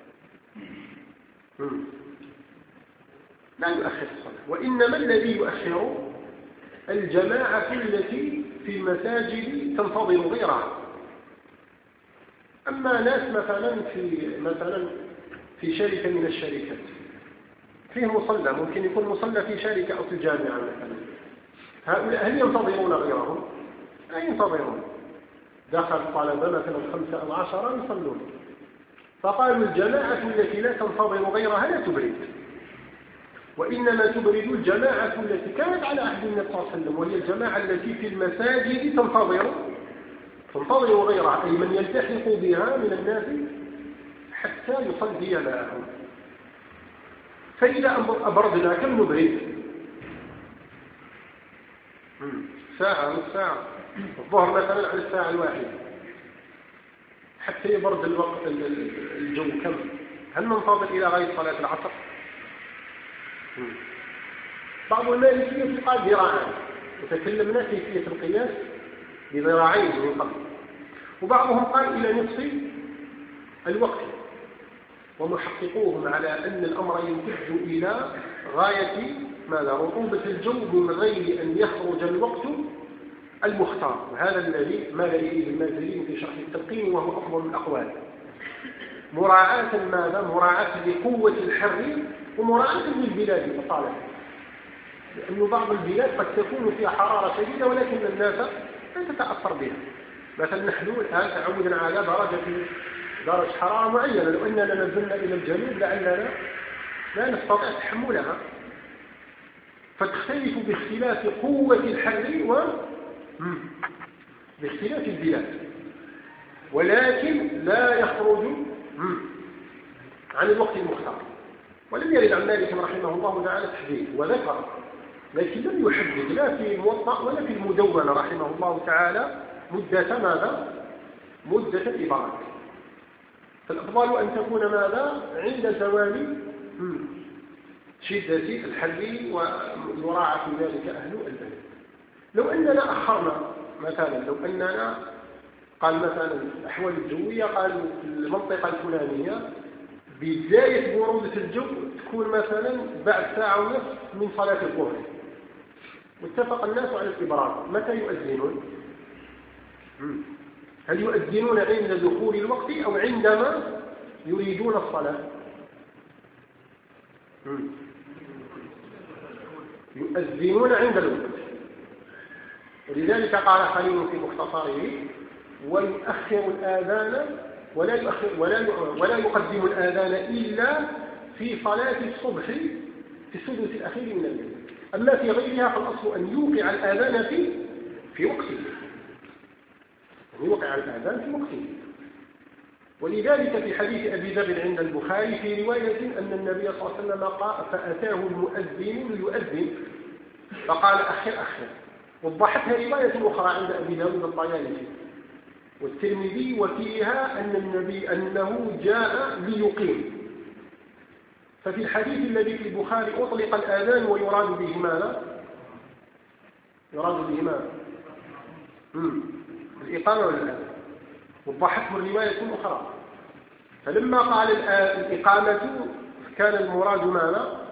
مم. لا يؤخر الصلاة، وإنما الذي يؤخر الجماعة التي في المساجد تنتظر غيرها. أما ناس مثلا في مثلا في شركة من الشركات فيه مصلى، ممكن يكون مصلى في شركة أو في الجامعة مثلا، هؤلاء هل ينتظرون غيرهم؟ لا ينتظرون، دخل طلبة مثلا خمسة أو عشرة يصلون، فقالوا الجماعة التي لا تنتظر غيرها لا تبرد، وإنما تبرد الجماعة التي كانت على عهد النبي صلى الله عليه وسلم، وهي الجماعة التي في المساجد تنتظر تنتظر غيرها، أي من يلتحق بها من الناس حتى يصلي معهم. فإذا أبردنا كم نبرد؟ ساعة نص ساعة، الظهر مثلا على الساعة الواحدة حتى يبرد الوقت الجو كم؟ هل ننتظر إلى غاية صلاة العصر؟ بعض المالكية قال ذراعان، وتكلمنا كيفية القياس بذراعين من قبل، وبعضهم قال إلى نصف الوقت، ومحققوهم على أن الأمر يمتد إلى غاية ماذا رطوبة الجو من غير أن يخرج الوقت المختار، وهذا الذي مال إليه المازري في شرح التلقين وهو أفضل الأقوال، مراعاة ماذا؟ مراعاة لقوة الحر ومراعاة للبلاد الطالب، لأن بعض البلاد قد تكون فيها حرارة شديدة ولكن الناس لا تتأثر بها. مثلا نحن الآن تعودنا على درجة درجة حرارة معينة، لو أننا نزلنا إلى الجنوب لعلنا لا نستطيع تحملها، فتختلف باختلاف قوة الحر و باختلاف البلاد، ولكن لا يخرج عن الوقت المختار. ولم يرد عن مالك رحمه الله تعالى تحديد وذكر، لكن لم يحدد لا في الموطأ ولا في المدونة رحمه الله تعالى مدة ماذا؟ مدة الإبراد. فالأفضل أن تكون ماذا؟ عند زوال شدة الحر ويراعى في ذلك أهل البلد. لو أننا أخرنا مثلا، لو أننا قال مثلا الأحوال الجوية قالوا في المنطقة الفلانية بداية برودة الجو تكون مثلا بعد ساعة ونصف من صلاة الظهر، واتفق الناس على الإبراد، متى يؤذنون؟ هل يؤذنون عند دخول الوقت أو عندما يريدون الصلاة؟ يؤذنون عند الوقت، ولذلك قال خليل في مختصره ويؤخر الآذان ولا يؤخر ولا ولا يقدم الآذان إلا في صلاة الصبح في السدس الأخير من الليل، أما في غيرها فالأصل أن يوقع الآذان في في وقته، أن يوقع الآذان في وقته. ولذلك في حديث أبي ذر عند البخاري في رواية أن النبي صلى الله عليه وسلم قال فأتاه المؤذن ليؤذن فقال أخر أخر، وضحتها رواية أخرى عند أبي داود الطيالسي والترمذي وفيها أن النبي أنه جاء ليقيم. ففي الحديث الذي في البخاري أطلق الآذان ويراد به ماذا؟ يراد به ماذا؟ الإقامة والآذان، وضحته الرواية أخرى. فلما قال الإقامة كان المراد ماذا؟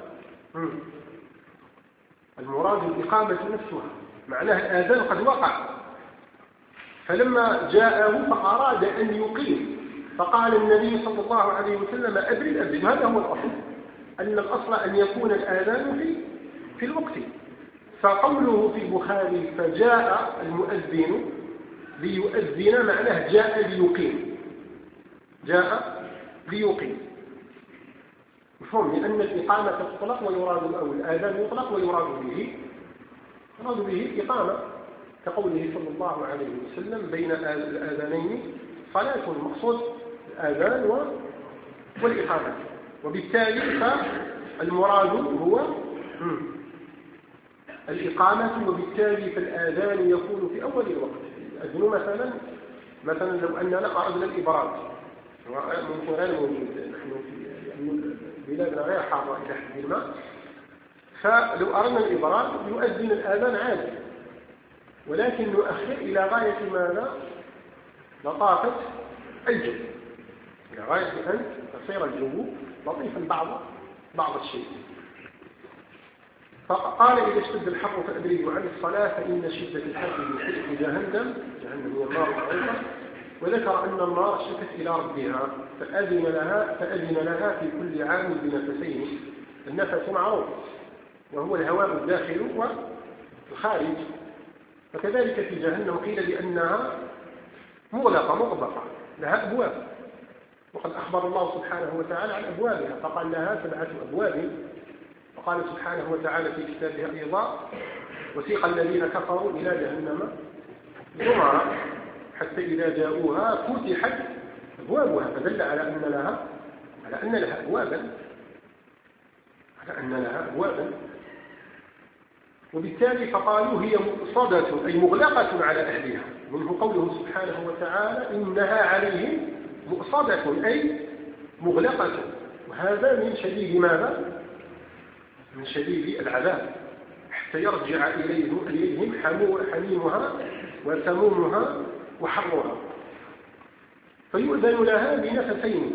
المراد الإقامة نفسها، معناها الآذان قد وقع، فلما جاءه فأراد أن يقيم فقال النبي صلى الله عليه وسلم أبرد أبرد. هذا هو الأصل، أن الأصل أن يكون الآذان في في الوقت. فقوله في البخاري فجاء المؤذن ليؤذن معناه جاء ليقيم، جاء ليقيم. مفهوم؟ لأن الإقامة تطلق ويراد، أو الآذان يطلق ويراد به يراد به إقامة، كقوله صلى الله عليه وسلم بين الآذانين صلاة، المقصود الآذان والإقامة. وبالتالي فالمراد هو الإقامة، وبالتالي فالآذان يكون في أول الوقت. أذن مثلا مثلا لو أننا أردنا الإبراد، ممكن غير موجود، نحن في بلادنا غير حارة إلى حد ما، فلو أردنا الإبراد يؤذن الآذان عادي، ولكن نؤخر إلى غاية ماذا؟ لطافة الجو، إلى غاية أن تصير الجو لطيفا بعض بعض الشيء. فقال إذا اشتد الحر فأبردوا عن الصلاة فإن شدة الحر من حرق جهنم، جهنم هي النار معروفة، وذكر أن النار شكت إلى ربها فأذن لها فأذن لها في كل عام بنفسين. النفس معروف وهو الهواء الداخل والخارج، فكذلك في جهنم قيل بأنها مغلقة مغلقة لها أبواب، وقد أخبر الله سبحانه وتعالى عن أبوابها فقال لها سبعة أبواب. وقال سبحانه وتعالى في كتابه أيضا وسيق الذين كفروا إلى جهنم زمرا حتى إذا جاءوها فتحت أبوابها، فدل على أن لها على أن لها أبوابا على أن لها أبوابا وبالتالي فقالوا هي مؤصدة أي مغلقة على أهلها، منه قوله سبحانه وتعالى إنها عليهم مؤصدة أي مغلقة، وهذا من شديد ماذا؟ من شديد العذاب حتى يرجع إليهم حميمها وسمومها وحرها، فيؤذن لها بنفسين،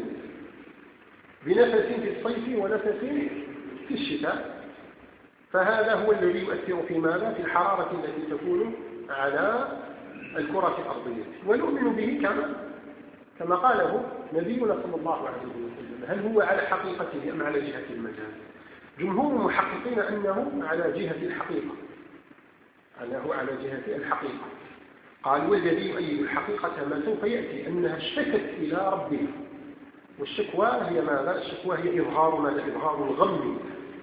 بنفس في الصيف ونفس في الشتاء. فهذا هو الذي يؤثر في ماذا؟ في الحرارة التي تكون على الكرة الأرضية، ونؤمن به كما كما قاله نبينا صلى الله عليه وسلم. هل هو على حقيقته أم على جهة المجاز؟ جمهور المحققين أنه على جهة الحقيقة، أنه على جهة الحقيقة. قال والذي يؤيد الحقيقة ما سوف يأتي أنها اشتكت إلى ربها، والشكوى هي ماذا؟ الشكوى هي إظهار ماذا؟ إظهار الغم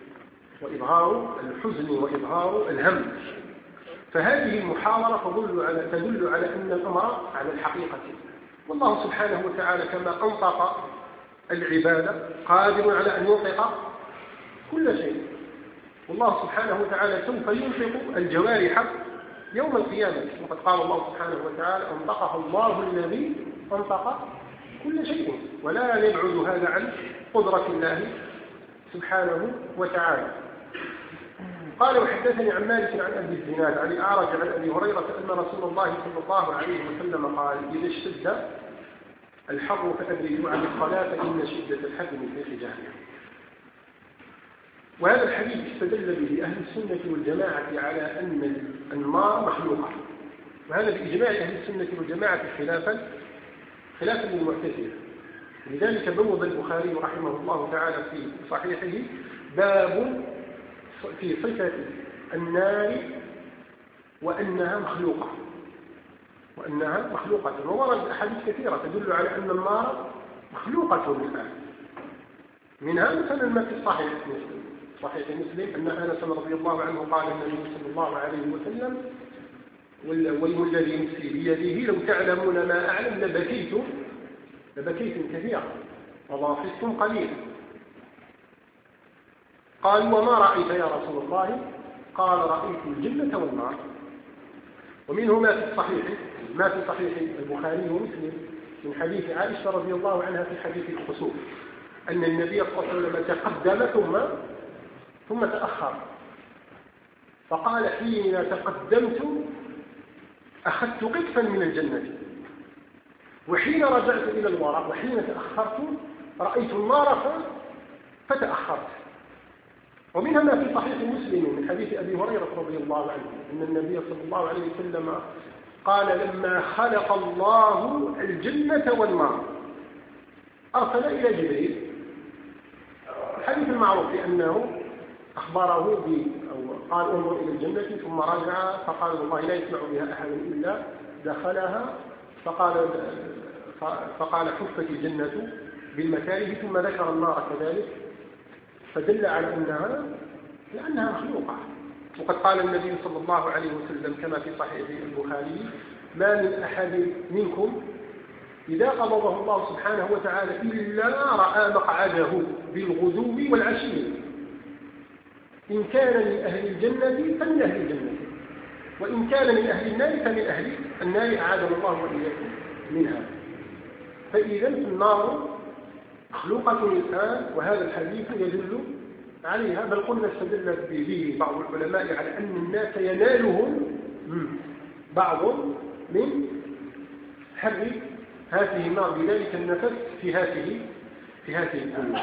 وإظهار الحزن وإظهار الهم. فهذه المحاورة تدل على تدل على أن الأمر على الحقيقة، والله سبحانه وتعالى كما أنطق العبادة قادر على أن ينطق كل شيء، والله سبحانه وتعالى سوف ينطق الجوارح يوم القيامة، وقد قال الله سبحانه وتعالى أنطقها الله الذي أنطق كل شيء، ولا يبعد هذا عن قدرة الله سبحانه وتعالى. قال وحدثني عن مالك عن أبي الزناد عن الأعرج عن أبي هريرة أن رسول الله صلى الله عليه وسلم قال إذا اشتد الحر فأبردوا عن الصلاة فإن شدة الحر من فيح جهنم. وهذا الحديث استدل به أهل السنة والجماعة على أن النار مخلوقة، وهذا بإجماع أهل السنة والجماعة خلافا خلافا للمعتزلة. لذلك بوب البخاري رحمه الله تعالى في صحيحه باب في صفة النار وأنها مخلوقة وأنها مخلوقة وورد أحاديث كثيرة تدل على أن النار مخلوقة الآن، منها مثلا ما في الصحيح مسلم صحيح مسلم أن أنس رضي الله عنه قال النبي صلى الله عليه وسلم والويل الذي نفسي بيده لو تعلمون ما أعلم لبكيتم لبكيتم كثيرا وضاحكتم قليلا. قال وما رأيت يا رسول الله؟ قال رأيت الجنة والنار. ومنه ما في الصحيح ما في صحيح البخاري ومسلم من حديث عائشة رضي الله عنها في حديث الخسوف أن النبي صلى الله عليه وسلم تقدم ثم ثم تأخر، فقال حين تقدمت أخذت قطفا من الجنة، وحين رجعت إلى الوراء وحين تأخرت رأيت النار فتأخرت. ومنها ما في صحيح مسلم من حديث أبي هريرة رضي الله عنه أن النبي صلى الله عليه وسلم قال لما خلق الله الجنة والنار أرسل إلى جبريل. الحديث المعروف لأنه أخبره ب أو قال انظر إلى الجنة ثم رجع فقال والله لا يسمع بها أحد إلا دخلها، فقال فقال حفت الجنة بالمكاره ثم ذكر النار كذلك، فدل على أنها لأنها مخلوقة. وقد قال النبي صلى الله عليه وسلم كما في صحيح البخاري: ما من أحد منكم إذا قبضه الله سبحانه وتعالى إلا رأى مقعده بالغدو والعشي، إن كان من أهل الجنة فمن أهل الجنة، وإن كان من أهل النار فمن أهل النار، أعاذنا الله وإياكم منها. فإذا النار مخلوقة الآن، وهذا الحديث يدل عليها، بل قلنا استدل به بعض العلماء على أن الناس ينالهم بعض من حر هذه النار بذلك النفس في هذه في هذه الأمة.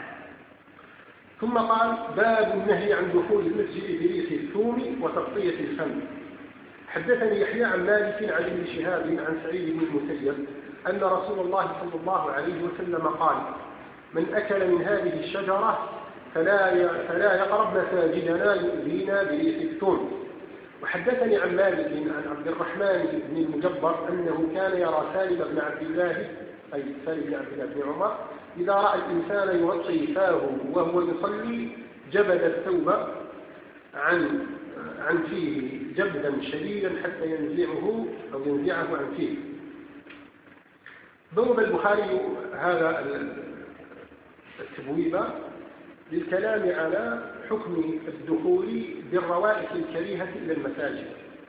ثم قال: باب النهي عن دخول المسجد بريح الثوم وتغطية الفم. حدثني يحيى عن مالك عن ابن شهاب عن سعيد بن المسيب أن رسول الله صلى الله عليه وسلم قال: من أكل من هذه الشجرة فلا فلا يقرب مساجدنا يؤذينا بريح الثوم. وحدثني عن مالك عن عبد الرحمن بن المجبر أنه كان يرى سالم بن عبد الله، أي سالم بن عبد الله بن عمر، إذا رأى الإنسان يغطي فاه وهو يصلي جبد الثوب عن عن فيه جبدا شديدا حتى ينزعه أو ينزعه عن فيه. ضرب البخاري هذا التبويب للكلام على حكم الدخول بالروائح الكريهة إلى المساجد.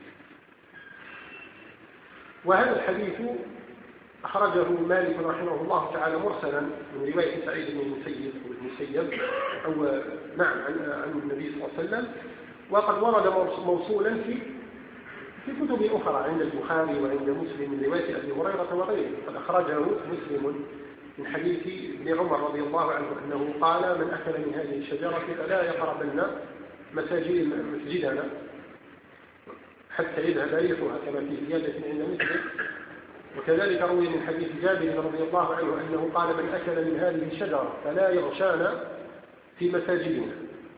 وهذا الحديث أخرجه مالك رحمه الله تعالى مرسلا من رواية سعيد بن المسيب المسيب أو نعم عن النبي صلى الله عليه وسلم، وقد ورد موصولا في في كتب أخرى عند البخاري وعند مسلم من رواية أبي هريرة وغيره. قد أخرجه مسلم من حديث ابن عمر رضي الله عنه أنه قال: من أكل من هذه الشجرة فلا يقربن مساجد مسجدنا حتى يذهب ريحها، كما في زيادة عند مسلم. وكذلك روي من حديث جابر رضي الله عنه أنه قال: من أكل من هذه الشجرة فلا يغشانا في مساجدنا.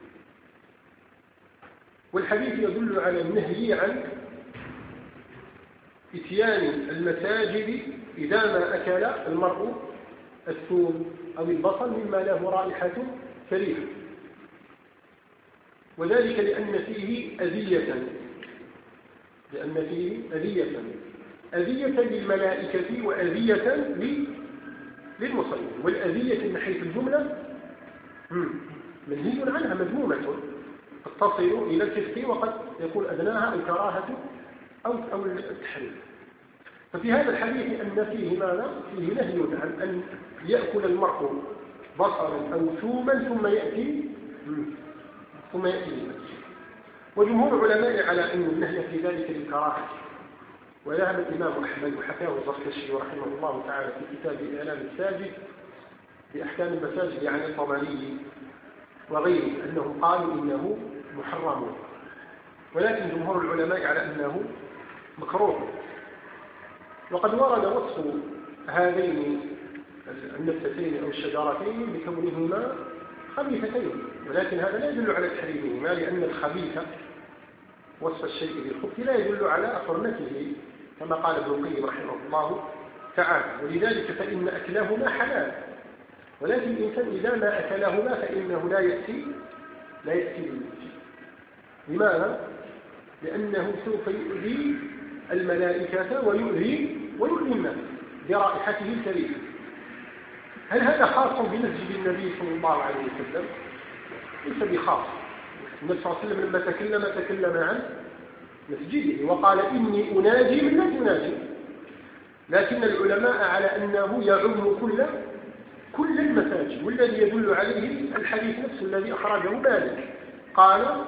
والحديث يدل على النهي عن إتيان المساجد إذا ما أكل المرء الثوم أو البصل مما له رائحة كريهة، وذلك لأن فيه أذية لأن فيه أذية أذية للملائكة وأذية للمصلين. والأذية من حيث الجملة منهي عنها مذمومة، قد تصل إلى الكفر وقد يكون أدناها الكراهة أو أو التحريم. ففي هذا الحديث أن فيه ماذا؟ فيه نهي عن أن يأكل المرء بصلا أو ثوما ثم يأتي ثم يأتي المسجد. وجمهور العلماء على أن النهي في ذلك للكراهة. وذهب الإمام أحمد وحكاه الزركشي رحمه الله تعالى في كتاب إعلام الساجد بأحكام المساجد عن الطبري وغيره أنهم قالوا إنه محرم، ولكن جمهور العلماء على أنه مكروه. وقد ورد وصف هذين النبتتين أو الشجرتين بكونهما خبيثتين، ولكن هذا لا يدل على تحريمهما، لأن الخبيث وصف الشيء بالخبث لا يدل على حرمته كما قال ابن القيم رحمه الله تعالى. ولذلك فإن أكلهما حلال، ولكن الإنسان إذا ما أكلهما فإنه لا يأتي لا يأتي بالمسجد. لماذا؟ لأنه سوف يؤذي الملائكة ويؤذي ويؤذي الناس برائحته الكريهة. هل هذا خاص بمسجد النبي صلى الله عليه وسلم؟ ليس بخاص. النبي صلى الله عليه وسلم لما تكلم تكلم عن مسجده وقال: إني أناجي من لا تناجي. لكن العلماء على أنه يعم كل كل المساجد، والذي يدل عليه الحديث نفسه الذي أخرجه مالك قال: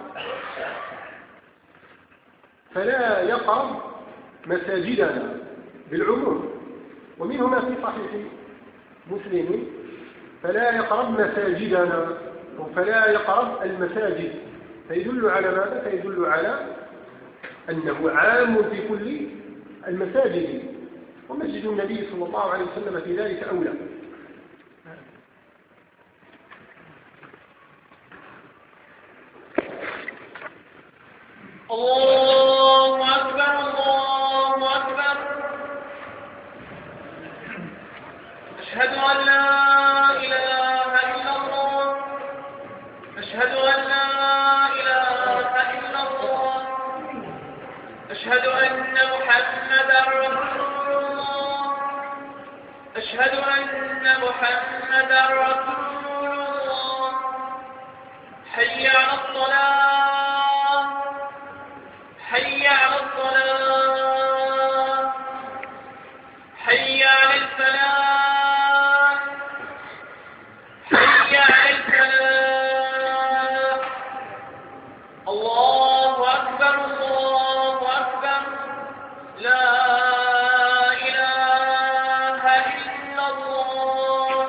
فلا يقرب مساجدنا بالعموم. ومنهما في صحيح مسلم: فلا يقرب مساجدنا، فلا يقرب المساجد، فيدل على ماذا؟ فيدل على أنه عام في كل المساجد، ومسجد النبي صلى الله عليه وسلم في ذلك أولى. الله أكبر الله أكبر. أشهد أن لا إله إلا الله أشهد أن لا إله إلا الله أشهد أن محمدا رسول الله أشهد أن محمدا رسول الله حي على الصلاة حي على الصلاة حي على الفلاح حي على الفلاح الله أكبر الله أكبر لا إله إلا الله.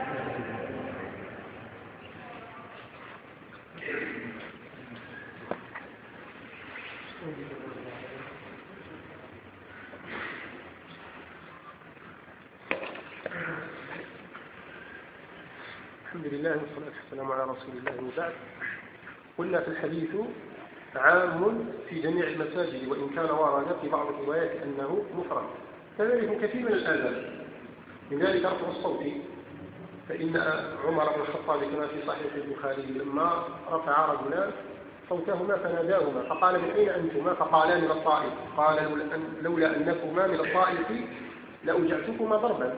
الحمد لله والصلاة والسلام على رسول الله وبعد. قلنا في الحديث عام في جميع المساجد وإن كان ورد في بعض الروايات أنه مفرد، كذلك كثير من الآداب، من ذلك رفع الصوت، فإن عمر بن الخطاب كما في صحيح البخاري لما رفع رجلان صوتهما فناداهما فقال من أين أنتما؟ فقالا من الطائف. قال لولا أنكما من الطائف لأوجعتكما ضربا.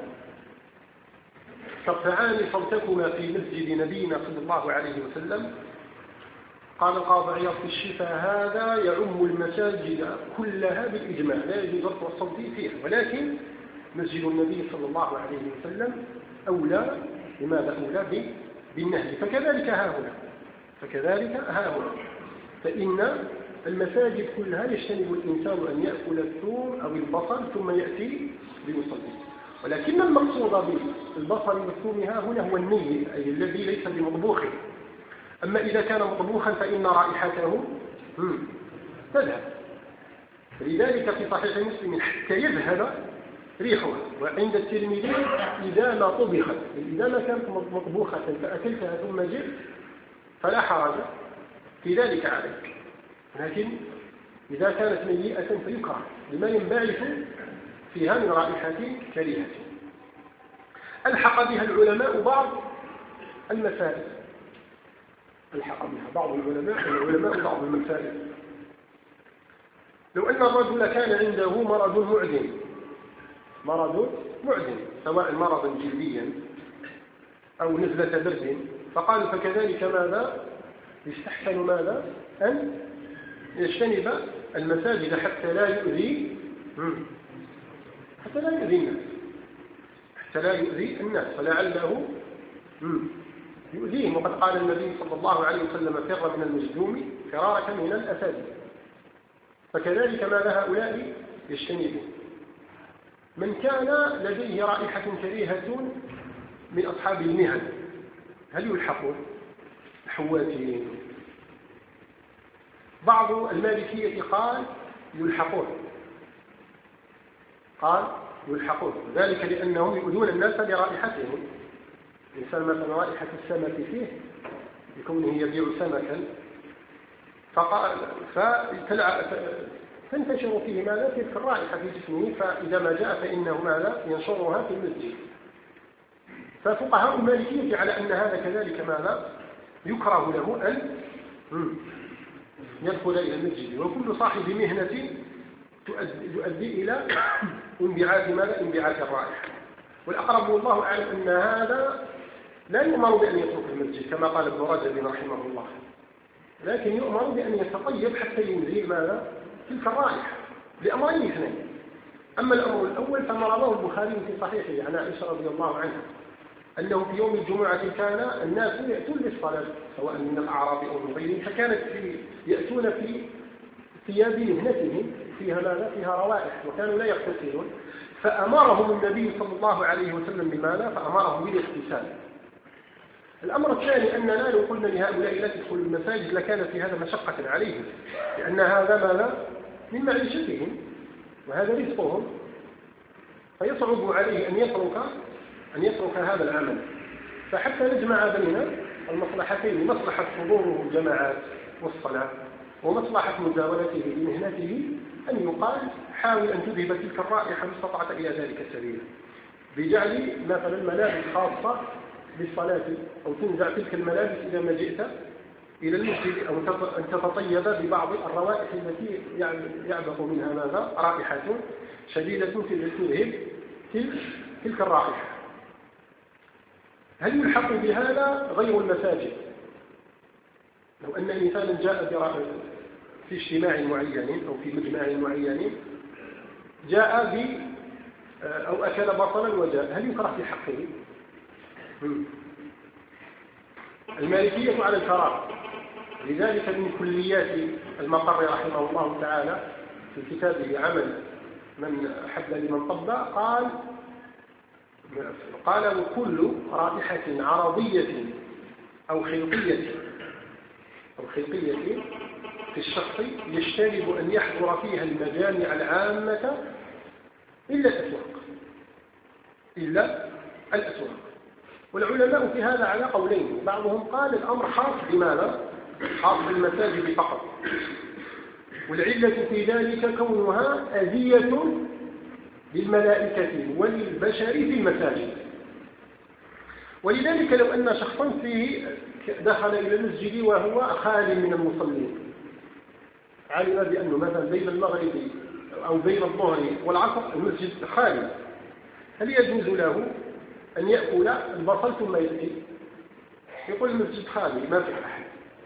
ترفعان صوتكما في مسجد نبينا صلى الله عليه وسلم. قال القاضي عياض في الشفاء هذا يعم المساجد كلها بالإجماع، لا يجوز رفع الصوت فيها، ولكن مسجد النبي صلى الله عليه وسلم أولى. لماذا أولى؟ بالنهي. فكذلك ها هنا فكذلك ها هنا فإن المساجد كلها يجتنب الإنسان أن يأكل الثوم أو البصل ثم يأتي ليصلي، ولكن المقصود بالبصل والثوم ها هنا هو الني، أي الذي ليس بمطبوخ. أما إذا كان مطبوخا فإن رائحته تذهب. لذلك في صحيح مسلم حتى يذهب ريحها، وعند الترمذي إذا ما طبخت، إذا ما كانت مطبوخة فأكلتها ثم جئت فلا حرج في ذلك عليك، لكن إذا كانت ميئة فيكره لما ينبعث فيها من رائحة كريهة. ألحق بها العلماء بعض المسائل ألحق بها بعض العلماء العلماء بعض المسائل. لو أن الرجل كان عنده مرض معدن مرض معدن سواء مرضا جلديا أو نزلة برد، فقالوا فكذلك ماذا يستحسن ماذا أن يجتنب المساجد حتى لا يؤذي حتى لا يؤذي الناس حتى لا يؤذي الناس فلعله يؤذيهم. وقد قال النبي صلى الله عليه وسلم فر من المجذوم فرارك من الأسد. فكذلك ماذا هؤلاء يجتنبون. من كان لديه رائحة كريهة من أصحاب المهن هل يلحقون؟ الحواتين. بعض المالكية قال يلحقون قال يلحقون ذلك لأنهم يؤذون الناس برائحتهم. الإنسان مثلا رائحة السمك فيه بكونه يبيع سمكا فتنتشر فيه ماذا تلك الرائحة في جسمه، فإذا ما جاء فإنه ماذا ينشرها في المسجد. ففقهاء المالكية على أن هذا كذلك ماذا يكره له أن يدخل إلى المسجد، وكل صاحب مهنة تؤدي إلى انبعاث ماذا انبعاث الرائحة. والأقرب والله أعلم أن هذا لا يؤمر بأن يترك المسجد كما قال ابن رجب رحمه الله، لكن يؤمر بأن يتطيب حتى يزيل ماذا تلك الرائحة لأمرين اثنين. أما الأمر الأول فما رواه البخاري في صحيحه عن عائشة رضي الله عنها أنه في يوم الجمعة كان الناس يأتون للصلاة سواء من الأعراب أو من غيرهم، فكانت في يأتون في ثياب مهنتهم فيها ماذا فيها روائح وكانوا لا يغتسلون، فأمرهم النبي صلى الله عليه وسلم بماذا فأمرهم بالاغتسال. الأمر الثاني أننا لو قلنا لهؤلاء لا تدخلوا المساجد لكان في هذا مشقة عليهم، لأن هذا ماذا من معيشتهم وهذا رزقهم، فيصعب عليه أن يترك أن يترك هذا العمل. فحتى نجمع بين المصلحتين، مصلحة حضوره الجماعات والصلاة ومصلحة مزاولته بمهنته، أن يقال حاول أن تذهب تلك الرائحة ما استطعت إلى ذلك سبيلا. بجعل مثلا ملابس خاصة بالصلاة، أو تنزع تلك الملابس إذا ما جئت إلى المسجد، أو أن تتطيب ببعض الروائح التي يعبق منها ماذا؟ رائحة شديدة تذهب تلك الرائحة. هل يلحق بهذا غير المساجد؟ لو أن إنسانا جاء في اجتماع معين أو في مجمع معين، جاء ب أو أكل بصلا وجاء، هل يكره في حقه؟ المالكية على الكراهة. لذلك من كليات المقر رحمه الله تعالى في كتابه عمل من أحب لمن طب قال قال وكل رائحة عرضية أو خلقية أو خلقية في الشخص يجتنب أن يحضر فيها المجامع العامة إلا الأسواق إلا الأسواق. والعلماء في هذا على قولين، بعضهم قال الأمر خاص بماذا؟ خاص بالمساجد فقط، والعلة في ذلك كونها أذية للملائكة وللبشر في المساجد. ولذلك لو أن شخصا فيه دخل إلى المسجد وهو خال من المصلين، علم بأنه مثلا بين المغرب أو بين الظهر والعصر المسجد خالي، هل يجوز له أن يأكل البصل ثم يأتي؟ يقول المسجد خالي ما في أحد.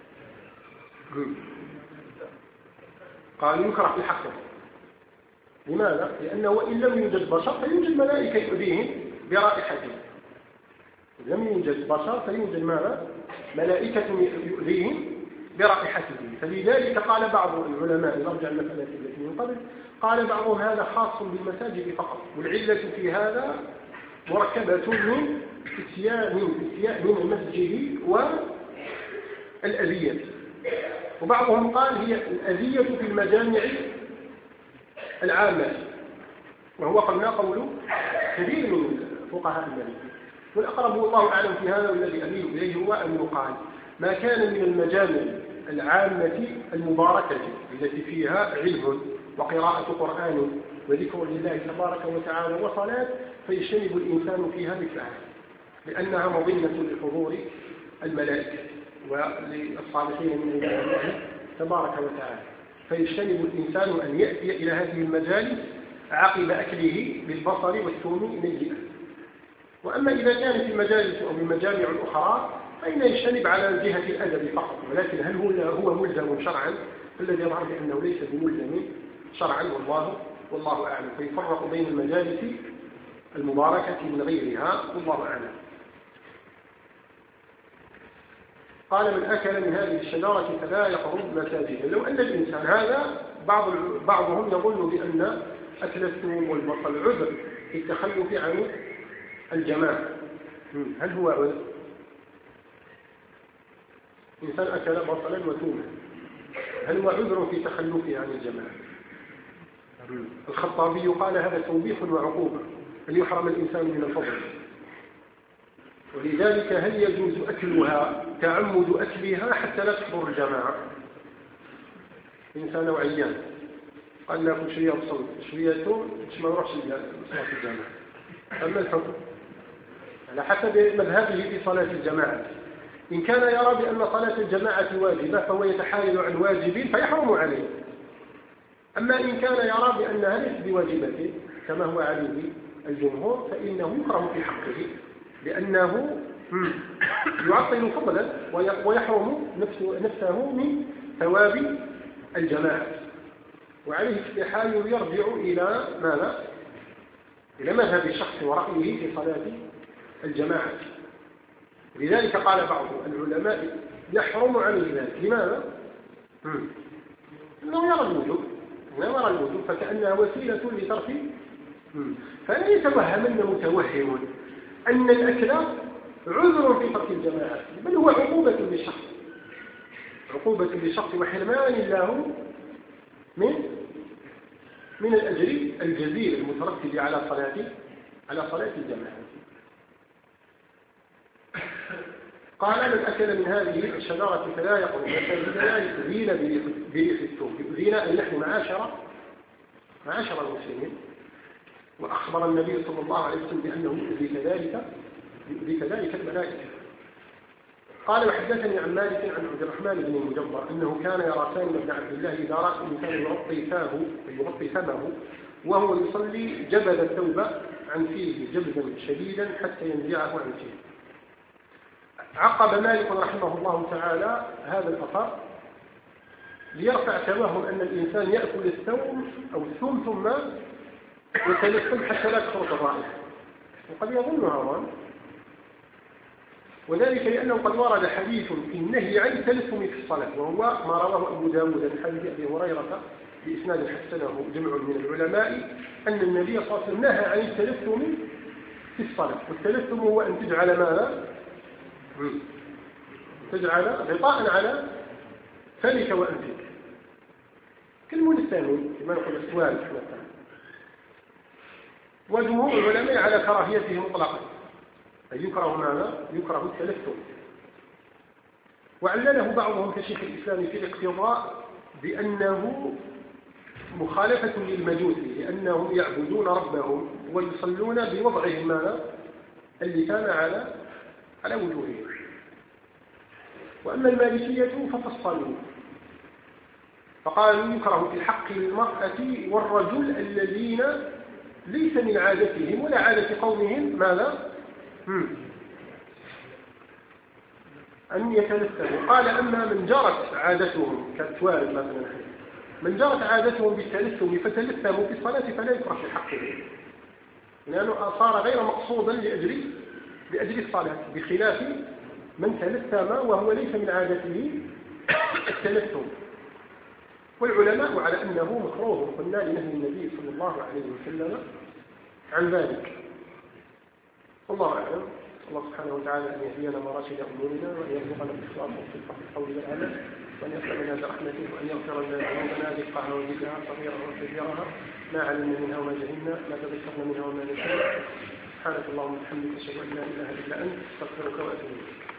قال يكره في حقه. لماذا؟ لأنه إن لم يوجد بشر فيوجد ملائكة يؤذيهم برائحته. إن لم يوجد بشر فيوجد ماذا؟ ملائكة يؤذيهم برائحته. فلذلك قال بعض العلماء، نرجع المسألة التي من قبل، قال بعضهم هذا خاص بالمساجد فقط، والعلة في هذا مركبة من اتيان من المسجد والأذية. وبعضهم قال هي الأذية في المجامع العامة، وهو قلنا قول كثير من فقهاء المالكية. والأقرب الله أعلم في هذا والذي أميل إليه هو أن يقال ما كان من المجامع العامة المباركة التي فيها علم وقراءة قرآن وذكر لله تبارك وتعالى وصلاة، فيجتنب الإنسان فيها مثلها، لأنها مظنة لحضور الملائكة وللصالحين من عباد الله تبارك وتعالى. فيجتنب الإنسان أن يأتي إلى هذه المجالس عقب أكله بالبصل والثوم نيئا. وأما إذا كانت المجالس أو المجامع الأخرى فإن يجتنب على جهة الأدب فقط، ولكن هل هو هو ملزم شرعا؟ الذي يظهر بأنه ليس بملزم شرعا، والله والله أعلم. فيفرق بين المجالس المباركة من غيرها، والله أعلم. قال من أكل من هذه الشجرة فلا يقرب مساجدا. لو أن الإنسان هذا بعض بعضهم يظن بأن أكل الثوم والبصل عذر في التخلف عن الجماعة. هل هو عذر؟ إنسان أكل بصلا وثوما، هل هو عذر في تخلفه عن الجماعة؟ الخطابي قال هذا توبيخ وعقوبة، أن يحرم الإنسان من الفضل. ولذلك هل يجوز أكلها تعمد أكلها حتى لا تحضر الجماعة؟ إنسان وعيان قال ناكل شوية بصل شوية توم مش ما نروحش صلاة الجماعة. أما الحكم على حسب مذهبه في صلاة الجماعة، إن كان يرى بأن صلاة الجماعة واجبة فهو يتحايل عن واجب فيحرم عليه. أما إن كان يرى بأنها ليست بواجبة كما هو عليه الجمهور فإنه يكره في حقه، لأنه يعطل فضلا ويحرم نفسه من ثواب الجماعة، وعليه استحال يرجع إلى ماذا؟ إلى مذهب الشخص ورأيه في صلاة الجماعة. لذلك قال بعض العلماء يحرم عليه ذلك. لماذا؟ إنه يرى الوجوب، إنه يرى الوجوب فكأنها وسيلة لترك. فلا يتوهمن متوهم أن الأكل عذر في ترك الجماعة، بل هو عقوبة للشخص، عقوبة للشخص وحرمان له من من الأجر الجزيل المترتب على صلاة على صلاة الجماعة. قال من أكل من هذه الشجرة فلا يقرب مساجدنا يؤذينا بريح الثوم. يؤذينا أن نحن معاشر معاشر المسلمين وأخبر النبي صلى الله عليه وسلم بأنه يؤذي كذلك يؤذي كذلك الملائكة. قال وحدثني عن مالك عن عبد الرحمن بن المجبر أنه كان يرى سالم بن عبد الله إذا رأى الإنسان يغطي فاه يغطي فمه وهو يصلي جبد الثوب عن فيه جبدا شديدا حتى ينزعه عن فيه. عقب مالك رحمه الله تعالى هذا الأثر ليرفع توهم أن الإنسان يأكل الثوم أو الثوم ثم يتلثم حتى لا تخرج الرائحة، وقد يظن هذا، وذلك لأنه قد ورد حديث في النهي عن التلثم في الصلاة، وهو ما رواه أبو داود من حديث أبي هريرة بإسناد حسنه جمع من العلماء أن النبي صلى الله عليه وسلم نهى عن التلثم في الصلاة. والتلثم هو أن تجعل ماذا؟ تجعل غطاء على فمك وأنفك كالمنسان كما نقول السوال مثلا. وجمهور العلماء على كراهيته مطلقا، أي يكره ماذا؟ يكره التلثم. وعلله بعضهم كشيخ الإسلام في الاقتضاء بأنه مخالفة للمجوس لأنهم يعبدون ربهم ويصلون بوضعهم ماذا؟ اللسان على على وجوههم. وأما المالكية ففصلوا فقالوا يكره في الحق للمرأة والرجل الذين ليس من عادتهم ولا عادة قومهم ماذا؟ أن يتلثموا. قال أما من جرت عادتهم كالتوارد مثلا، من جرت عادتهم بالتلثم فتلثموا في الصلاة فلا يكره في حقهم، لأنه صار غير مقصودا لأجل لأجل الصلاة، بخلاف من تلثم وهو ليس من عادته التلثم. والعلماء على أنه مكروه، قلنا لنهي النبي صلى الله عليه وسلم عن ذلك. والله أعلم. الله سبحانه وتعالى أن يهدينا مراشد أمورنا وأن يرزقنا الإخلاص والصدق في القول والعمل وأن يسلمنا برحمته وأن يغفر لنا ذنوبنا دقها وجدها صغيرها وكبيرها ما علمنا منها وما جهلنا ما تذكرنا منها وما نسينا. سبحانك اللهم وبحمدك أشهد أن لا إله إلا أنت أستغفرك وأتوب إليك.